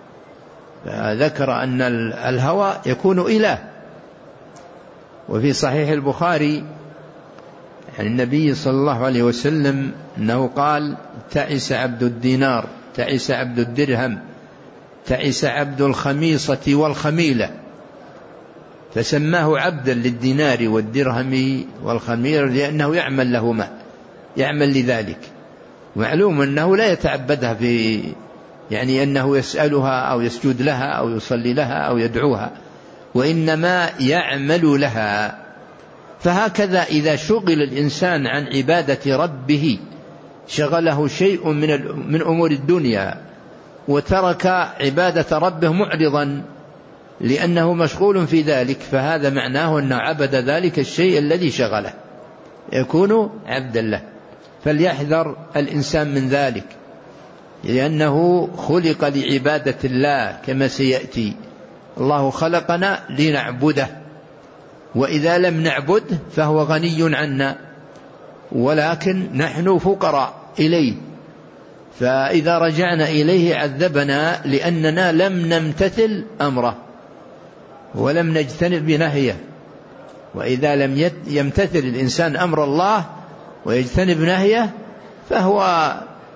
فذكر أن الهوى يكون إله. وفي صحيح البخاري عن النبي صلى الله عليه وسلم أنه قال: تعس عبد الدينار، تعس عبد الدرهم، تعس عبد الخميصة والخميلة، فسماه عبدا للدينار والدرهم والخميلة لأنه يعمل لهما، يعمل لذلك. معلوم أنه لا يتعبدها في يعني أنه يسألها أو يسجد لها أو يصلي لها أو يدعوها، وإنما يعمل لها. فهكذا إذا شغل الإنسان عن عبادة ربه، شغله شيء من من أمور الدنيا وترك عبادة ربه معرضا لأنه مشغول في ذلك، فهذا معناه أنه عبد ذلك الشيء الذي شغله، يكون عبدا له. فليحذر الإنسان من ذلك، لأنه خلق لعبادة الله كما سيأتي. الله خلقنا لنعبده، وإذا لم نعبده فهو غني عنا، ولكن نحن فقراء إليه، فإذا رجعنا إليه عذبنا لأننا لم نمتثل أمره ولم نجتنب بنهيه. وإذا لم يمتثل الإنسان أمر الله ويجتنب نهيه فهو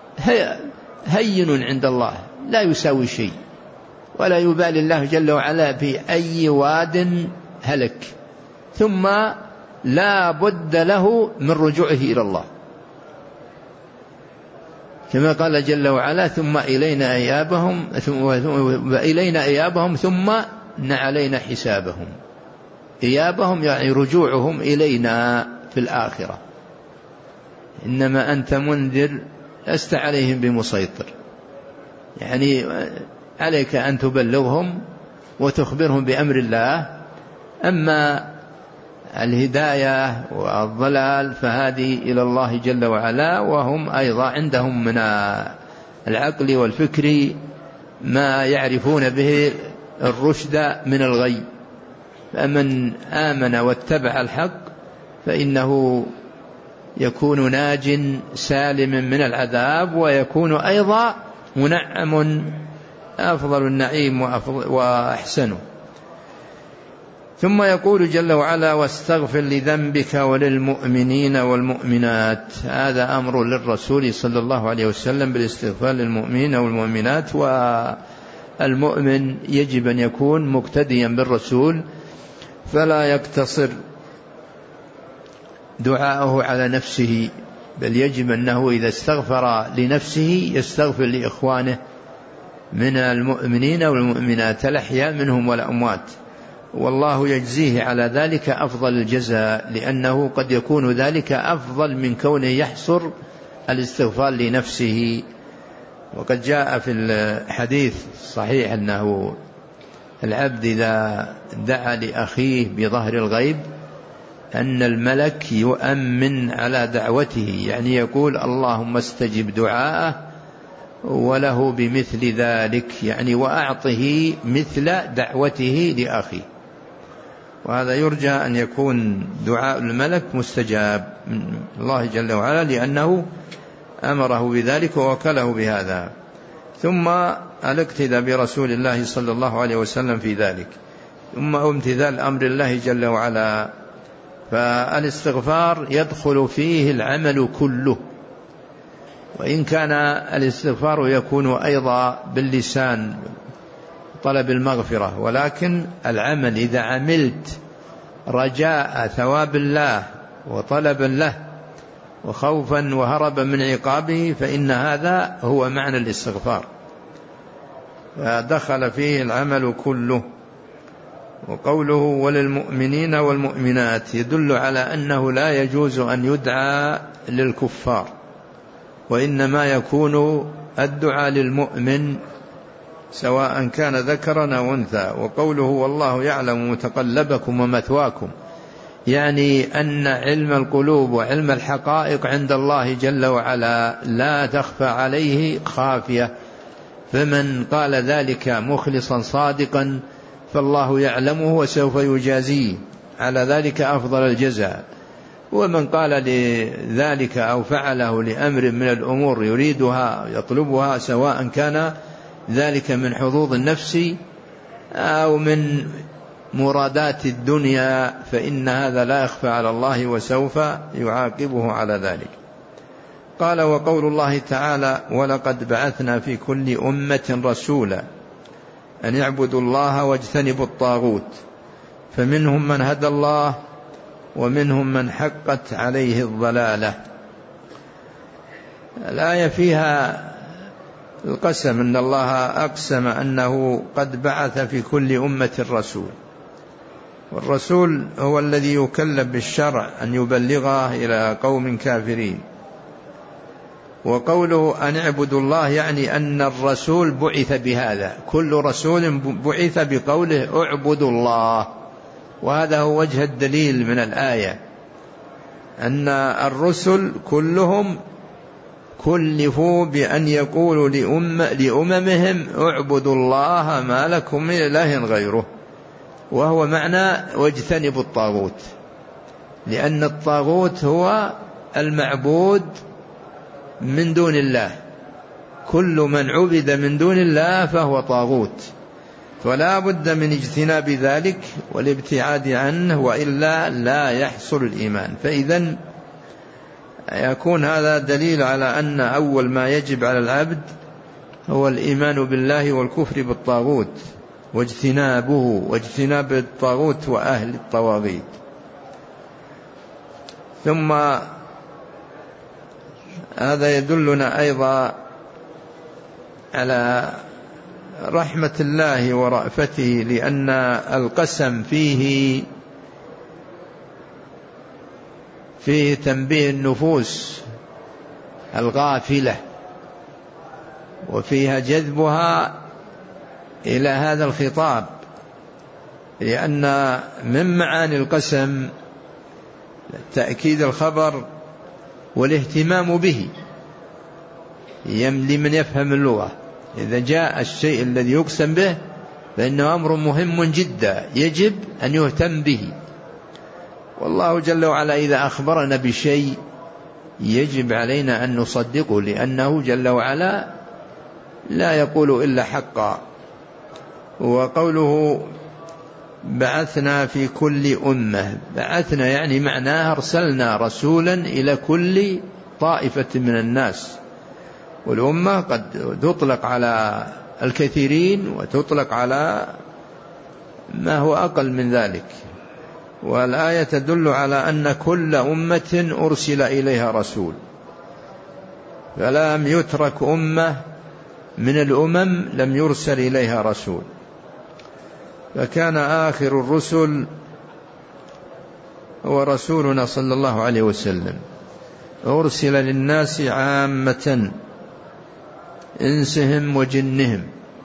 هين عند الله، لا يساوي شيء، ولا يبالي الله جل وعلا في أي واد هلك، ثم لا بد له من رجوعه إلى الله، كما قال جل وعلا: ثم إلينا إيابهم وإلينا إيابهم ثم علينا حسابهم. إيابهم يعني رجوعهم إلينا في الآخرة. إنما أنت منذر لست عليهم بمسيطر، يعني عليك أن تبلغهم وتخبرهم بأمر الله. أما الهداية والضلال فهذه إلى الله جل وعلا، وهم أيضا عندهم من العقل والفكر ما يعرفون به الرشد من الغي. فمن آمن واتبع الحق فإنه يكون ناج سالم من العذاب، ويكون أيضا منعم أفضل النعيم وأحسنه. ثم يقول جل وعلا: واستغفر لذنبك وللمؤمنين والمؤمنات. هذا أمر للرسول صلى الله عليه وسلم بالاستغفار للمؤمنين والمؤمنات، والمؤمن يجب أن يكون مقتديا بالرسول، فلا يقتصر دعاءه على نفسه، بل يجب أنه إذا استغفر لنفسه يستغفر لإخوانه من المؤمنين والمؤمنات الأحياء منهم والأموات، والله يجزيه على ذلك أفضل الجزاء، لأنه قد يكون ذلك أفضل من كونه يحصر الاستغفار لنفسه. وقد جاء في الحديث الصحيح أنه العبد إذا دعا لأخيه بظهر الغيب أن الملك يؤمن على دعوته، يعني يقول: اللهم استجب دعاءه وله بمثل ذلك، يعني وأعطه مثل دعوته لأخيه. وهذا يرجى أن يكون دعاء الملك مستجاب من الله جل وعلا، لأنه أمره بذلك ووكله بهذا. ثم الاقتداء برسول الله صلى الله عليه وسلم في ذلك، ثم امتثال أمر الله جل وعلا. فالاستغفار يدخل فيه العمل كله، وإن كان الاستغفار يكون أيضا باللسان طلب المغفرة، ولكن العمل إذا عملت رجاء ثواب الله وطلبا له وخوفا وهربا من عقابه فإن هذا هو معنى الاستغفار، فدخل فيه العمل كله. وقوله وللمؤمنين والمؤمنات يدل على أنه لا يجوز أن يدعى للكفار، وإنما يكون الدعاء للمؤمن سواء كان ذكرا أو أنثى. وقوله والله يعلم متقلبكم ومثواكم، يعني أن علم القلوب وعلم الحقائق عند الله جل وعلا لا تخفى عليه خافية، فمن قال ذلك مخلصا صادقا فالله يعلمه وسوف يجازيه على ذلك أفضل الجزاء. ومن قال لذلك أو فعله لأمر من الأمور يريدها يطلبها، سواء كان ذلك من حظوظ النفس أو من مرادات الدنيا، فإن هذا لا يخفى على الله وسوف يعاقبه على ذلك. قال وقول الله تعالى ولقد بعثنا في كل أمة رسولا أن يعبدوا الله واجتنبوا الطاغوت، فمنهم من هدى الله ومنهم من حقت عليه الضلالة. الآية فيها القسم، أن الله أقسم أنه قد بعث في كل أمة رسول، والرسول هو الذي يكلف بالشرع أن يبلغه إلى قوم كافرين. وقوله أن اعبدوا الله يعني أن الرسول بعث بهذا، كل رسول بعث بقوله اعبدوا الله، وهذا هو وجه الدليل من الآية، أن الرسل كلهم كلفوا بأن يقولوا لأم لأممهم اعبدوا الله ما لكم من إله غيره، وهو معنى واجتنبوا الطاغوت، لأن الطاغوت هو المعبود من دون الله، كل من عبد من دون الله فهو طاغوت، فلا بد من اجتناب ذلك والابتعاد عنه، وإلا لا يحصل الإيمان. فإذن يكون هذا دليل على أن أول ما يجب على العبد هو الإيمان بالله والكفر بالطاغوت واجتنابه واجتناب الطاغوت وأهل الطواغيت. ثم هذا يدلنا أيضا على رحمة الله ورأفته، لأن القسم فيه فيه تنبيه النفوس الغافلة، وفيها جذبها إلى هذا الخطاب، لأن من معاني القسم تأكيد الخبر والاهتمام به لمن يفهم اللغة. إذا جاء الشيء الذي يقسم به فإنه أمر مهم جدا يجب أن يهتم به، والله جل وعلا إذا أخبرنا بشيء يجب علينا أن نصدقه، لأنه جل وعلا لا يقول إلا حقا. وقوله بعثنا في كل أمة، بعثنا يعني معناها أرسلنا رسولا إلى كل طائفة من الناس، والأمة قد تطلق على الكثيرين وتطلق على ما هو أقل من ذلك. والآية تدل على أن كل أمة أرسل إليها رسول، فلم يترك أمة من الأمم لم يرسل إليها رسول. فكان آخر الرسل هو رسولنا صلى الله عليه وسلم، أرسل للناس عامة إنسهم وجنهم،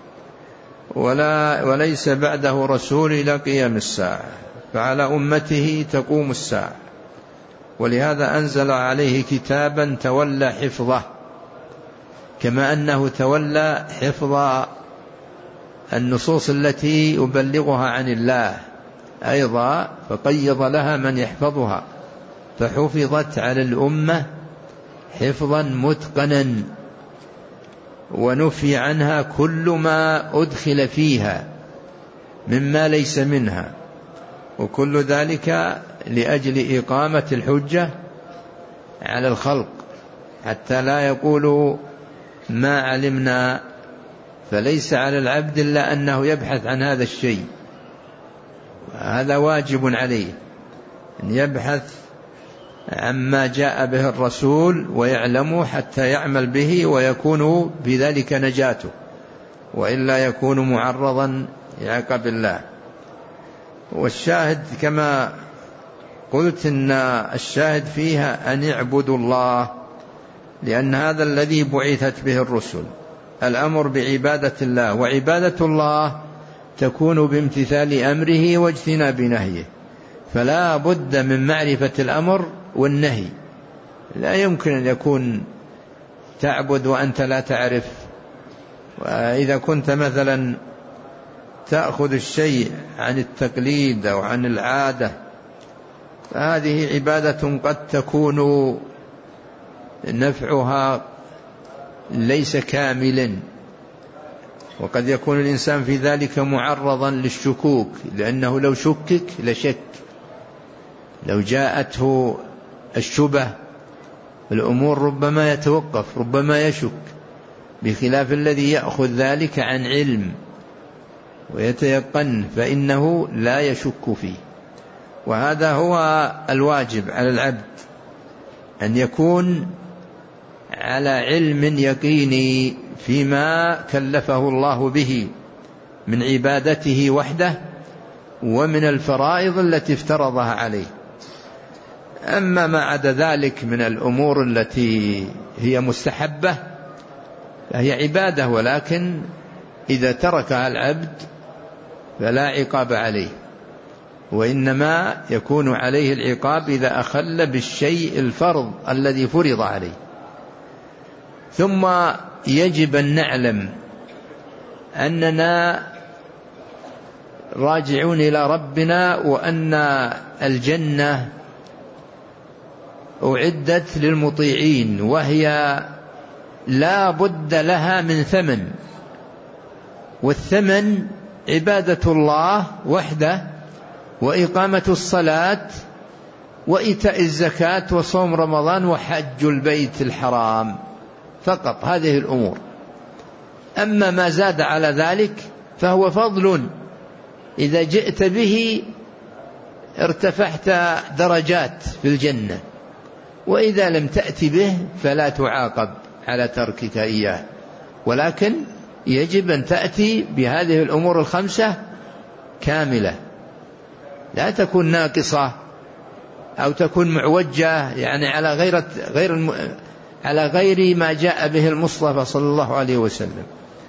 ولا وليس بعده رسول إلى قيام الساعة، فعلى أمته تقوم الساعة. ولهذا أنزل عليه كتابا تولى حفظه، كما أنه تولى حفظ النصوص التي يبلغها عن الله أيضا، فقيض لها من يحفظها، فحفظت على الأمة حفظا متقنا، ونفي عنها كل ما أدخل فيها مما ليس منها، وكل ذلك لأجل إقامة الحجة على الخلق، حتى لا يقولوا ما علمنا فليس على العبد إلا أنه يبحث عن هذا الشيء، هذا واجب عليه أن يبحث عما جاء به الرسول ويعلمه حتى يعمل به ويكون بذلك نجاته، وإلا يكون معرضا لعقاب الله. والشاهد كما قلت إن الشاهد فيها أن يعبدوا الله، لأن هذا الذي بعثت به الرسل، الأمر بعبادة الله، وعبادة الله تكون بامتثال أمره واجتناب نهيه، فلا بد من معرفة الأمر والنهي. لا يمكن أن يكون تعبد وأنت لا تعرف. وإذا كنت مثلا تأخذ الشيء عن التقليد أو عن العادة فهذه عبادة قد تكون نفعها ليس كاملا، وقد يكون الإنسان في ذلك معرضا للشكوك، لأنه لو شكك لشك، لو جاءته الشبه الأمور ربما يتوقف، ربما يشك، بخلاف الذي يأخذ ذلك عن علم ويتيقن فإنه لا يشك فيه. وهذا هو الواجب على العبد، أن يكون على علم يقيني فيما كلفه الله به من عبادته وحده ومن الفرائض التي افترضها عليه. أما ما عدا ذلك من الأمور التي هي مستحبة فهي عبادة، ولكن إذا تركها العبد فلا عقاب عليه، وإنما يكون عليه العقاب إذا أخل بالشيء الفرض الذي فرض عليه. ثم يجب أن نعلم أننا راجعون إلى ربنا، وأن الجنة أعدت للمطيعين، وهي لا بد لها من ثمن، والثمن عبادة الله وحده، وإقامة الصلاة، وإيتاء الزكاة، وصوم رمضان، وحج البيت الحرام، فقط هذه الأمور. أما ما زاد على ذلك فهو فضل، إذا جئت به ارتفعت درجات في الجنة، وإذا لم تأتي به فلا تعاقب على تركك إياه، ولكن يجب أن تأتي بهذه الأمور الخمسة كاملة، لا تكون ناقصة أو تكون معوجة، يعني على غير غير الم... على غير ما جاء به المصطفى صلى الله عليه وسلم.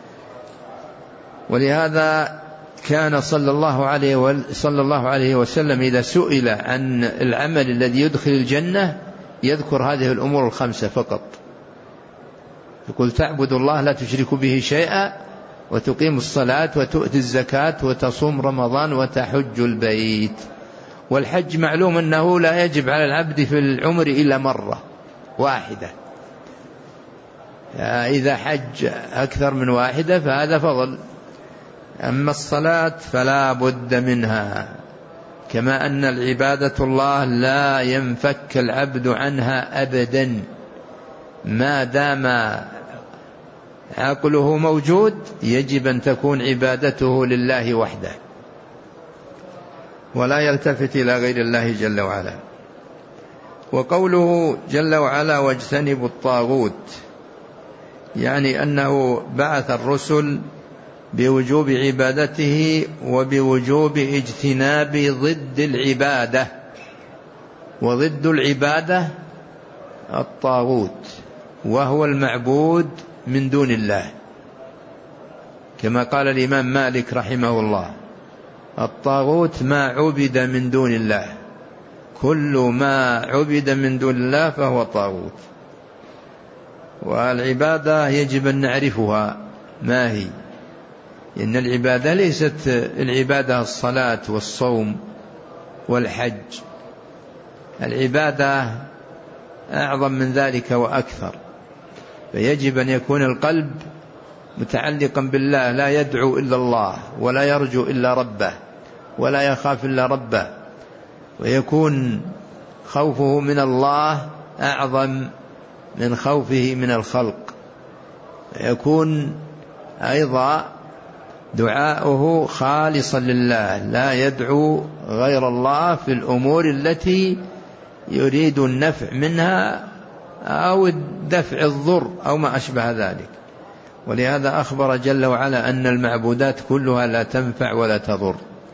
ولهذا كان صلى الله عليه و... صلى الله عليه وسلم إذا سئل عن العمل الذي يدخل الجنة يذكر هذه الأمور الخمسة فقط، يقول: تعبد الله لا تشرك به شيئا، وتقيم الصلاة، وتؤتي الزكاة، وتصوم رمضان، وتحج البيت. والحج معلوم أنه لا يجب على العبد في العمر إلا مرة واحدة، إذا حج أكثر من واحدة فهذا فضل. أما الصلاة فلا بد منها، كما أن العبادة الله لا ينفك العبد عنها أبدا ما دام عقله موجود، يجب أن تكون عبادته لله وحده، ولا يلتفت إلى غير الله جل وعلا. وقوله جل وعلا: واجتنبوا الطاغوت، يعني أنه بعث الرسل بوجوب عبادته وبوجوب اجتناب ضد العبادة، وضد العبادة الطاغوت، وهو المعبود من دون الله، كما قال الإمام مالك رحمه الله: الطاغوت ما عبد من دون الله، كل ما عبد من دون الله فهو طاغوت. والعبادة يجب أن نعرفها ما هي، إن العبادة ليست العبادة الصلاة والصوم والحج، العبادة أعظم من ذلك وأكثر، فيجب أن يكون القلب متعلقا بالله، لا يدعو إلا الله، ولا يرجو إلا ربه، ولا يخاف إلا ربه، ويكون خوفه من الله أعظم من خوفه من الخلق، يكون أيضا دعاؤه خالصا لله، لا يدعو غير الله في الأمور التي يريد النفع منها أو دفع الضر أو ما أشبه ذلك. ولهذا أخبر جل وعلا أن المعبودات كلها لا تنفع ولا تضر،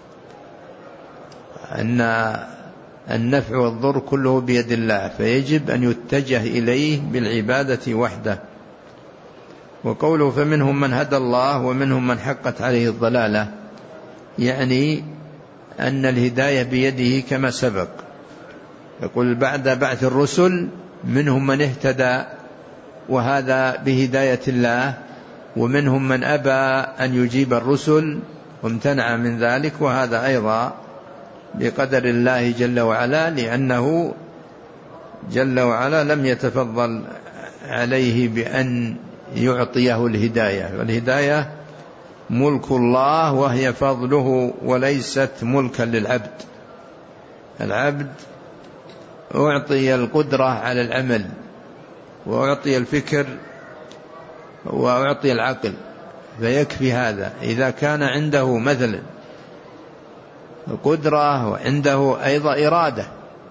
أن النفع والضر كله بيد الله، فيجب أن يتجه إليه بالعبادة وحده. وقوله فمنهم من هدى الله ومنهم من حقت عليه الضلالة، يعني أن الهداية بيده كما سبق. يقول بعد بعث الرسل منهم من اهتدى وهذا بهداية الله، ومنهم من أبى أن يجيب الرسل وامتنع من ذلك، وهذا أيضا بقدر الله جل وعلا، لأنه جل وعلا لم يتفضل عليه بأن يعطيه الهداية، والهداية ملك الله وهي فضله وليست ملكا للعبد. العبد أعطي القدرة على العمل وأعطي الفكر وأعطي العقل، فيكفي هذا. إذا كان عنده مثلا قدرة وعنده أيضا إرادة،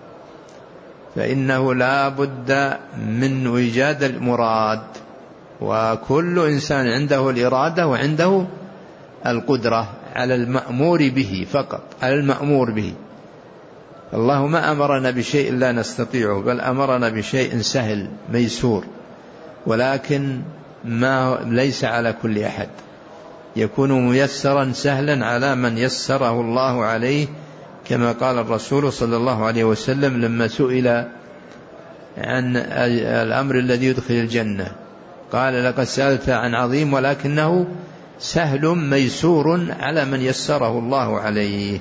فإنه لا بد من إيجاد المراد، وكل إنسان عنده الإرادة وعنده القدرة على المأمور به فقط، على المأمور به. الله ما أمرنا بشيء لا نستطيعه، بل أمرنا بشيء سهل ميسور، ولكن ما ليس على كل أحد، يكون ميسرا سهلا على من يسره الله عليه، كما قال الرسول صلى الله عليه وسلم لما سئل عن الأمر الذي يدخل الجنة قال لقد سألت عن عظيم ولكنه سهل ميسور على من يسره الله عليه.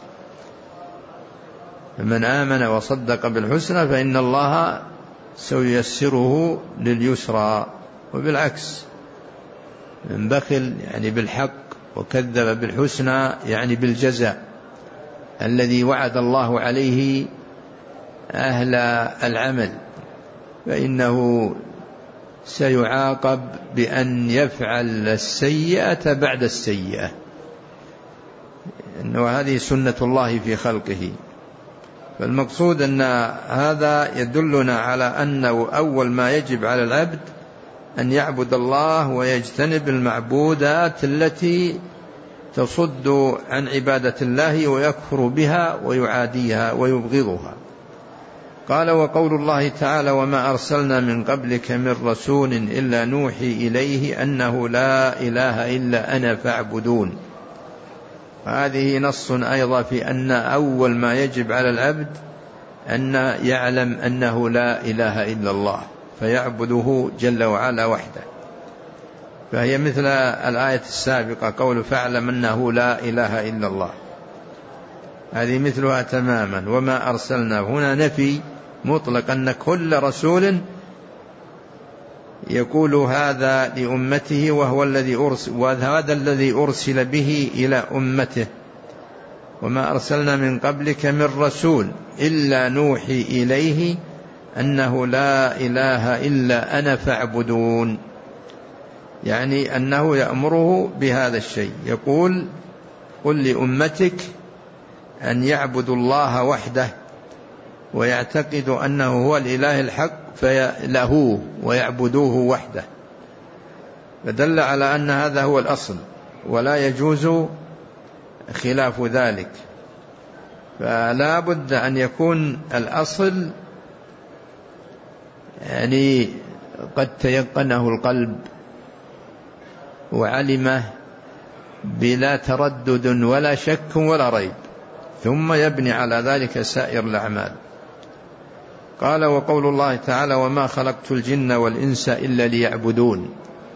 من آمن وصدق بالحسنى فإن الله سييسره لليسرى، وبالعكس من بخل يعني بالحق وكذب بالحسنى يعني بالجزاء الذي وعد الله عليه أهل العمل، فإنه سيعاقب بأن يفعل السيئة بعد السيئة، إنه هذه سنة الله في خلقه. فالمقصود أن هذا يدلنا على أنه أول ما يجب على العبد أن يعبد الله ويجتنب المعبودات التي تصد عن عبادة الله ويكفر بها ويعاديها ويبغضها. قال وقول الله تعالى وما أرسلنا من قبلك من رسول إلا نوحي إليه أنه لا إله إلا أنا فاعبدون. هذه نص أيضا في أن أول ما يجب على العبد أن يعلم أنه لا إله إلا الله فيعبده جل وعلا وحده. فهي مثل الآية السابقة قول فاعلم أنه لا إله إلا الله، هذه مثلها تماما. وما أرسلنا هنا نفي مطلق، أن كل رسول يقول هذا لأمته وهو الذي أرسل وهذا الذي أرسل به إلى أمته. وما أرسلنا من قبلك من رسول إلا نوحي إليه أنه لا إله إلا أنا فاعبدون، يعني أنه يأمره بهذا الشيء، يقول قل لأمتك أن يعبدوا الله وحده ويعتقد أنه هو الإله الحق فله ويعبدوه وحده، فدل على أن هذا هو الأصل ولا يجوز خلاف ذلك. فلا بد أن يكون الأصل يعني قد تيقنه القلب وعلمه بلا تردد ولا شك ولا ريب، ثم يبني على ذلك سائر الأعمال. قال وقول الله تعالى وما خلقت الجن والإنس إلا ليعبدون.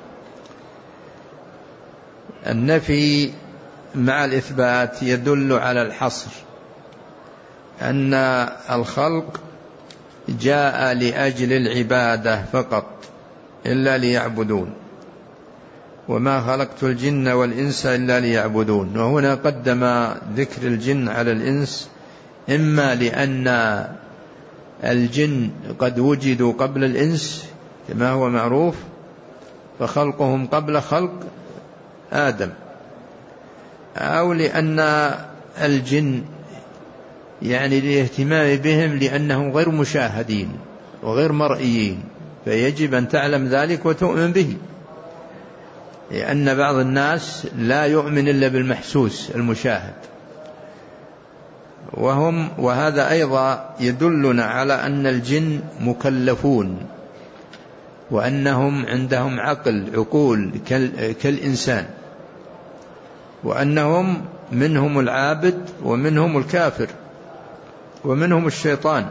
النفي مع الإثبات يدل على الحصر، أن الخلق جاء لأجل العبادة فقط إلا ليعبدون، وما خلقت الجن والإنس إلا ليعبدون. وهنا قدم ذكر الجن على الإنس، إما لأن الجن قد وجدوا قبل الإنس كما هو معروف، فخلقهم قبل خلق آدم، أو لأن الجن يعني الاهتمام بهم لأنهم غير مشاهدين وغير مرئيين، فيجب أن تعلم ذلك وتؤمن به، لأن بعض الناس لا يؤمن إلا بالمحسوس المشاهد، وهم وهذا أيضا يدلنا على أن الجن مكلفون، وأنهم عندهم عقل عقول كالإنسان، وأنهم منهم العابد ومنهم الكافر ومنهم الشيطان،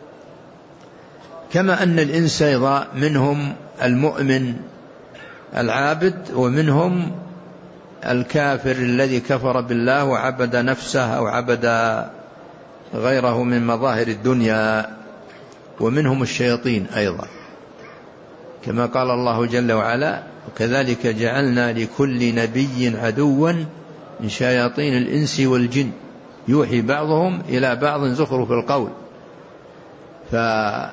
كما أن الإنس أيضا منهم المؤمن العابد ومنهم الكافر الذي كفر بالله وعبد نفسه أو عبد غيره من مظاهر الدنيا، ومنهم الشياطين أيضا، كما قال الله جل وعلا: وكذلك جعلنا لكل نبي عدوا من شياطين الإنس والجن يوحي بعضهم إلى بعض زخرف القول. فجعل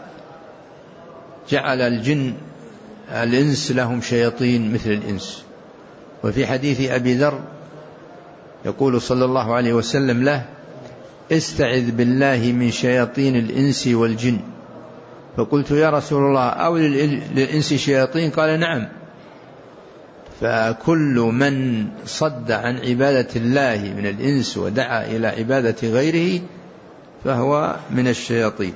الجن الإنس لهم شياطين مثل الإنس. وفي حديث أبي ذر يقول صلى الله عليه وسلم له: استعذ بالله من شياطين الإنس والجن. فقلت: يا رسول الله، أو للإنس شياطين؟ قال: نعم. فكل من صد عن عبادة الله من الإنس ودعا إلى عبادة غيره فهو من الشياطين،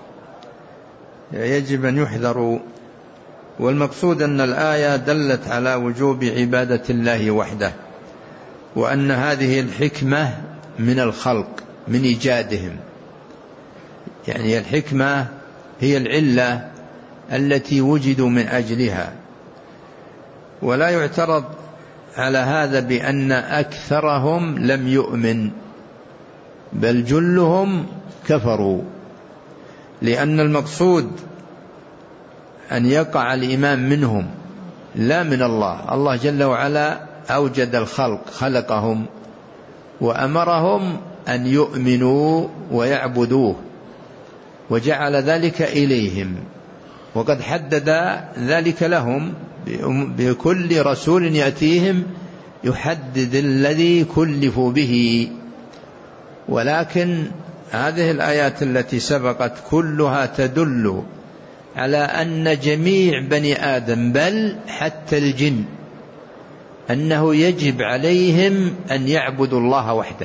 يجب أن يحذروا. والمقصود أن الآية دلت على وجوب عبادة الله وحده، وأن هذه الحكمة من الخلق، من إيجادهم، يعني الحكمة هي العلة التي وجدوا من أجلها. ولا يعترض على هذا بأن أكثرهم لم يؤمن، بل جلهم كفروا، لأن المقصود أن يقع الإيمان منهم لا من الله. الله جل وعلا أوجد الخلق، خلقهم وأمرهم أن يؤمنوا ويعبدوه، وجعل ذلك إليهم، وقد حدد ذلك لهم بكل رسول يأتيهم يحدد الذي كلفوا به. ولكن هذه الآيات التي سبقت كلها تدل على أن جميع بني آدم، بل حتى الجن، أنه يجب عليهم أن يعبدوا الله وحده،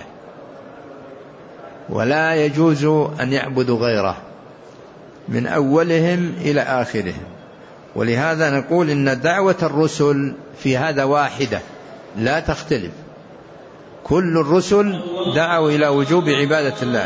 ولا يجوز أن يعبدوا غيره من أولهم إلى آخرهم. ولهذا نقول إن دعوة الرسل في هذا واحدة لا تختلف، كل الرسل دعوا إلى وجوب عبادة الله.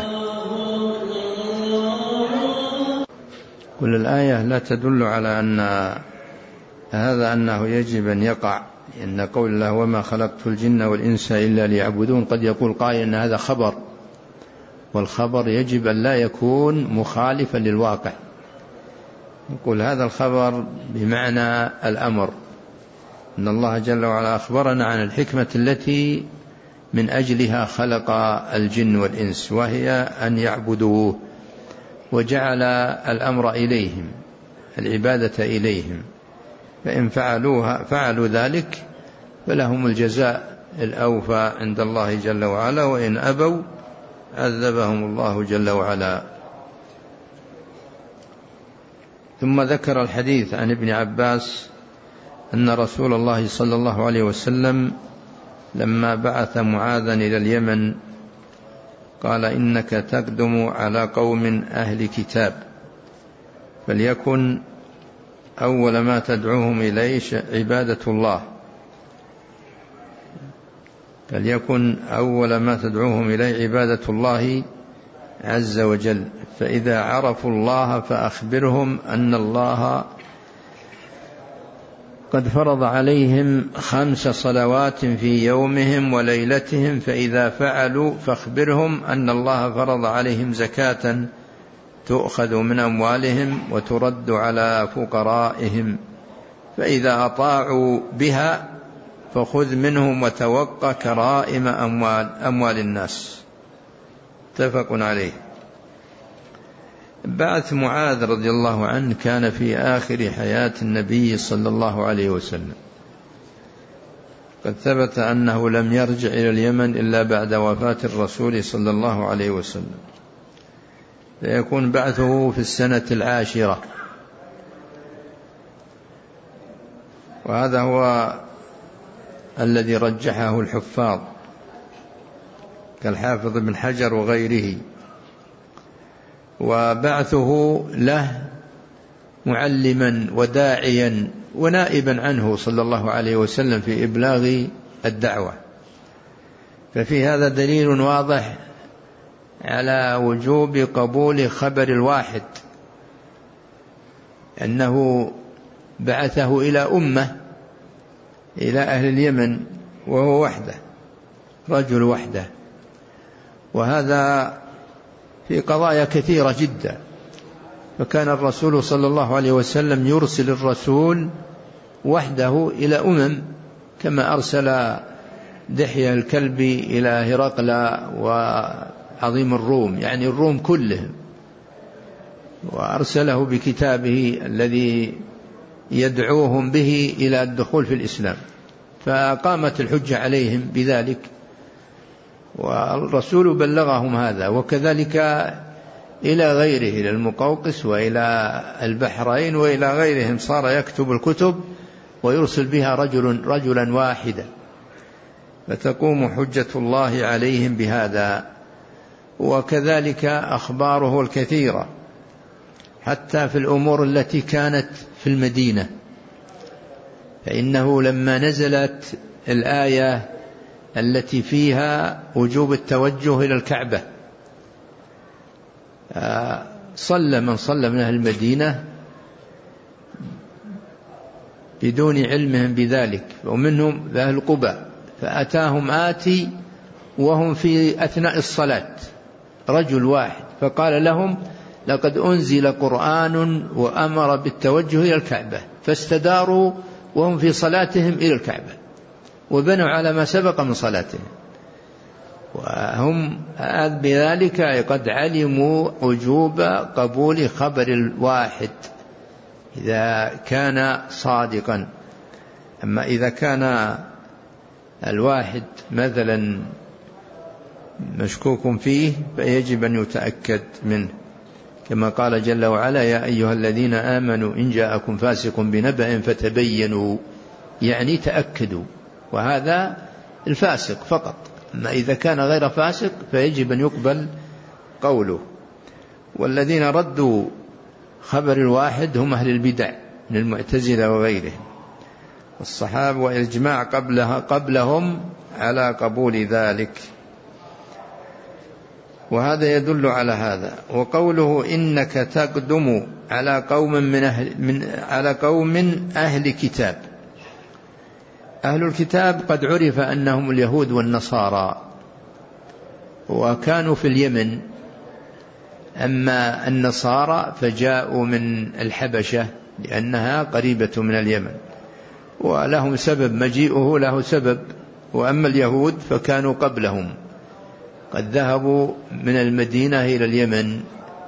كل الآية لا تدل على أن هذا أنه يجب أن يقع، إن قول الله: وما خلقت الجن والإنس إلا ليعبدون، قد يقول قائل أن هذا خبر، والخبر يجب أن لا يكون مخالفا للواقع. نقول هذا الخبر بمعنى الأمر، إن الله جل وعلا أخبرنا عن الحكمة التي من أجلها خلق الجن والإنس، وهي أن يعبدوه، وجعل الأمر إليهم، العبادة إليهم، فإن فعلوها فعلوا ذلك فلهم الجزاء الأوفى عند الله جل وعلا، وإن أبوا عذبهم الله جل وعلا. ثم ذكر الحديث عن ابن عباس أن رسول الله صلى الله عليه وسلم لما بعث معاذا إلى اليمن قال: إنك تقدم على قوم أهل كتاب، فليكن أول ما تدعوهم إليه عبادة الله فليكن أول ما تدعوهم إليه عبادة الله عز وجل، فإذا عرفوا الله فأخبرهم أن الله قد فرض عليهم خمس صلوات في يومهم وليلتهم، فإذا فعلوا فأخبرهم أن الله فرض عليهم زكاة تؤخذ من أموالهم وترد على فقرائهم، فإذا أطاعوا بها فخذ منهم وتوقى كرائم أموال, أموال الناس. متفق عليه. بعث معاذ رضي الله عنه كان في آخر حياة النبي صلى الله عليه وسلم، وقد ثبت أنه لم يرجع إلى اليمن إلا بعد وفاة الرسول صلى الله عليه وسلم، فيكون بعثه في السنة العاشرة، وهذا هو الذي رجحه الحفاظ كالحافظ بن حجر وغيره. وبعثه له معلما وداعيا ونائبا عنه صلى الله عليه وسلم في إبلاغ الدعوة. ففي هذا دليل واضح على وجوب قبول خبر الواحد، أنه بعثه إلى أمة، إلى أهل اليمن، وهو وحده، رجل وحده. وهذا في قضايا كثيرة جدا، فكان الرسول صلى الله عليه وسلم يرسل الرسول وحده إلى أمم، كما أرسل دحية الكلب إلى هرقل وعظيم الروم، يعني الروم كلهم، وأرسله بكتابه الذي يدعوهم به إلى الدخول في الإسلام، فقامت الحجة عليهم بذلك، والرسول بلغهم هذا. وكذلك إلى غيره، إلى المقوقس وإلى البحرين وإلى غيرهم، صار يكتب الكتب ويرسل بها رجل رجلا واحدا، فتقوم حجة الله عليهم بهذا. وكذلك أخباره الكثيرة حتى في الأمور التي كانت في المدينة، فإنه لما نزلت الآية التي فيها وجوب التوجه إلى الكعبة، صلى من صلى من أهل المدينة بدون علمهم بذلك، ومنهم أهل قباء، فأتاهم آتي وهم في أثناء الصلاة رجل واحد، فقال لهم: لقد أنزل قرآن وأمر بالتوجه إلى الكعبة، فاستداروا وهم في صلاتهم إلى الكعبة، وبنوا على ما سبق من صلاتهم، وهم بذلك قد علموا وجوب قبول خبر الواحد إذا كان صادقا. أما إذا كان الواحد مثلا مشكوك فيه فيجب أن يتأكد منه، كما قال جل وعلا: يا أيها الذين آمنوا إن جاءكم فاسق بنبأ فتبينوا، يعني تأكدوا، وهذا الفاسق فقط. أما إذا كان غير فاسق فيجب أن يقبل قوله. والذين ردوا خبر الواحد هم أهل البدع من المعتزلة وغيرهم، والصحابة والإجماع قبلها قبلهم على قبول ذلك، وهذا يدل على هذا. وقوله: إنك تقدم على قوم من أهل, من على قوم أهل كتاب. أهل الكتاب قد عرف أنهم اليهود والنصارى، وكانوا في اليمن. أما النصارى فجاءوا من الحبشة لأنها قريبة من اليمن، ولهم سبب، مجيئه له سبب. وأما اليهود فكانوا قبلهم، قد ذهبوا من المدينة إلى اليمن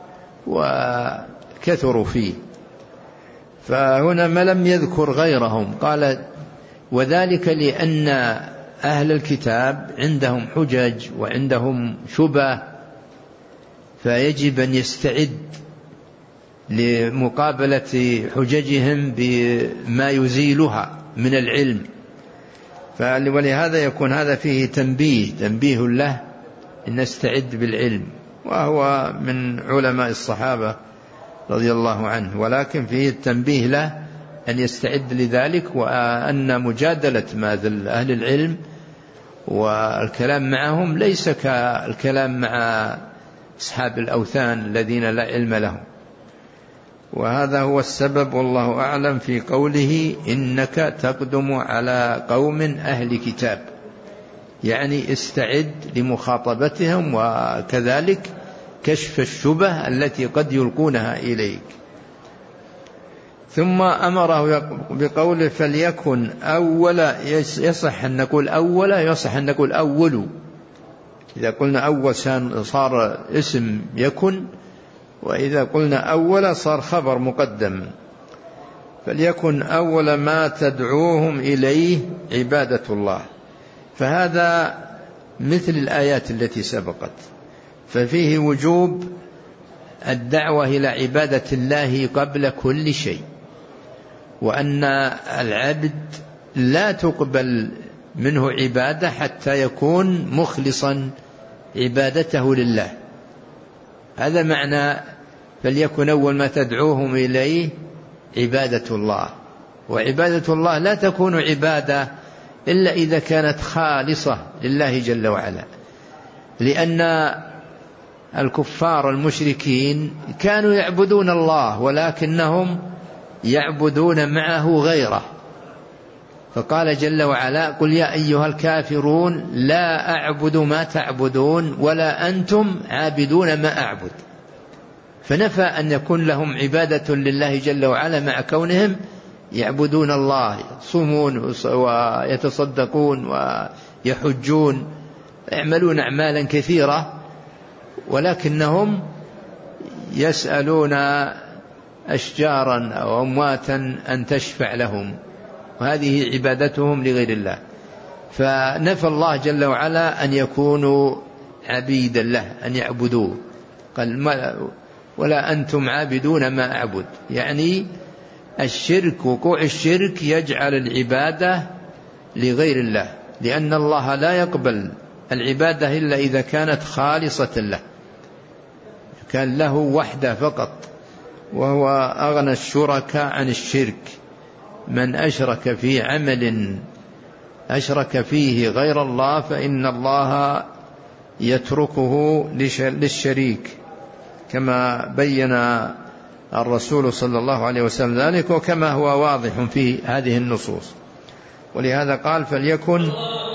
وكثروا فيه. فهنا ما لم يذكر غيرهم، قال: وذلك لأن أهل الكتاب عندهم حجج وعندهم شبه، فيجب أن يستعد لمقابلة حججهم بما يزيلها من العلم. ولهذا يكون هذا فيه تنبيه تنبيه له أن نستعد بالعلم، وهو من علماء الصحابة رضي الله عنه، ولكن فيه التنبيه له أن يستعد لذلك، وأن مجادلة مثل أهل العلم والكلام معهم ليس كالكلام مع أصحاب الأوثان الذين لا علم لهم. وهذا هو السبب والله أعلم في قوله: إنك تقدم على قوم أهل كتاب، يعني استعد لمخاطبتهم، وكذلك كشف الشبه التي قد يلقونها إليك. ثم أمره بقوله: فليكن أول. يصح أن نقول أول، يصح أن نقول أول. إذا قلنا أول صار اسم يكن، وإذا قلنا أول صار خبر مقدم. فليكن أول ما تدعوهم إليه عبادة الله. فهذا مثل الآيات التي سبقت، ففيه وجوب الدعوة إلى عبادة الله قبل كل شيء، وأن العبد لا تقبل منه عبادة حتى يكون مخلصا عبادته لله. هذا معنى فليكن أول ما تدعوهم إليه عبادة الله. وعبادة الله لا تكون عبادة إلا إذا كانت خالصة لله جل وعلا، لأن الكفار المشركين كانوا يعبدون الله ولكنهم يعبدون معه غيره. فقال جل وعلا: قل يا أيها الكافرون لا أعبد ما تعبدون ولا أنتم عابدون ما أعبد. فنفى أن يكون لهم عبادة لله جل وعلا مع كونهم يعبدون الله، يصومون ويتصدقون ويحجون يعملون أعمالا كثيرة، ولكنهم يسألون أشجارا أو أمواتا أن تشفع لهم، وهذه عبادتهم لغير الله. فنفى الله جل وعلا أن يكونوا عبيدا له، أن يعبدوه. قال: ولا أنتم عابدون ما أعبد، يعني الشرك، وقوع الشرك يجعل العبادة لغير الله، لأن الله لا يقبل العبادة إلا إذا كانت خالصة له، كان له وحده فقط، وهو أغنى الشركاء عن الشرك. من أشرك في عمل أشرك فيه غير الله فإن الله يتركه للشريك، كما بين الرسول صلى الله عليه وسلم ذلك، وكما هو واضح في هذه النصوص. ولهذا قال: فليكن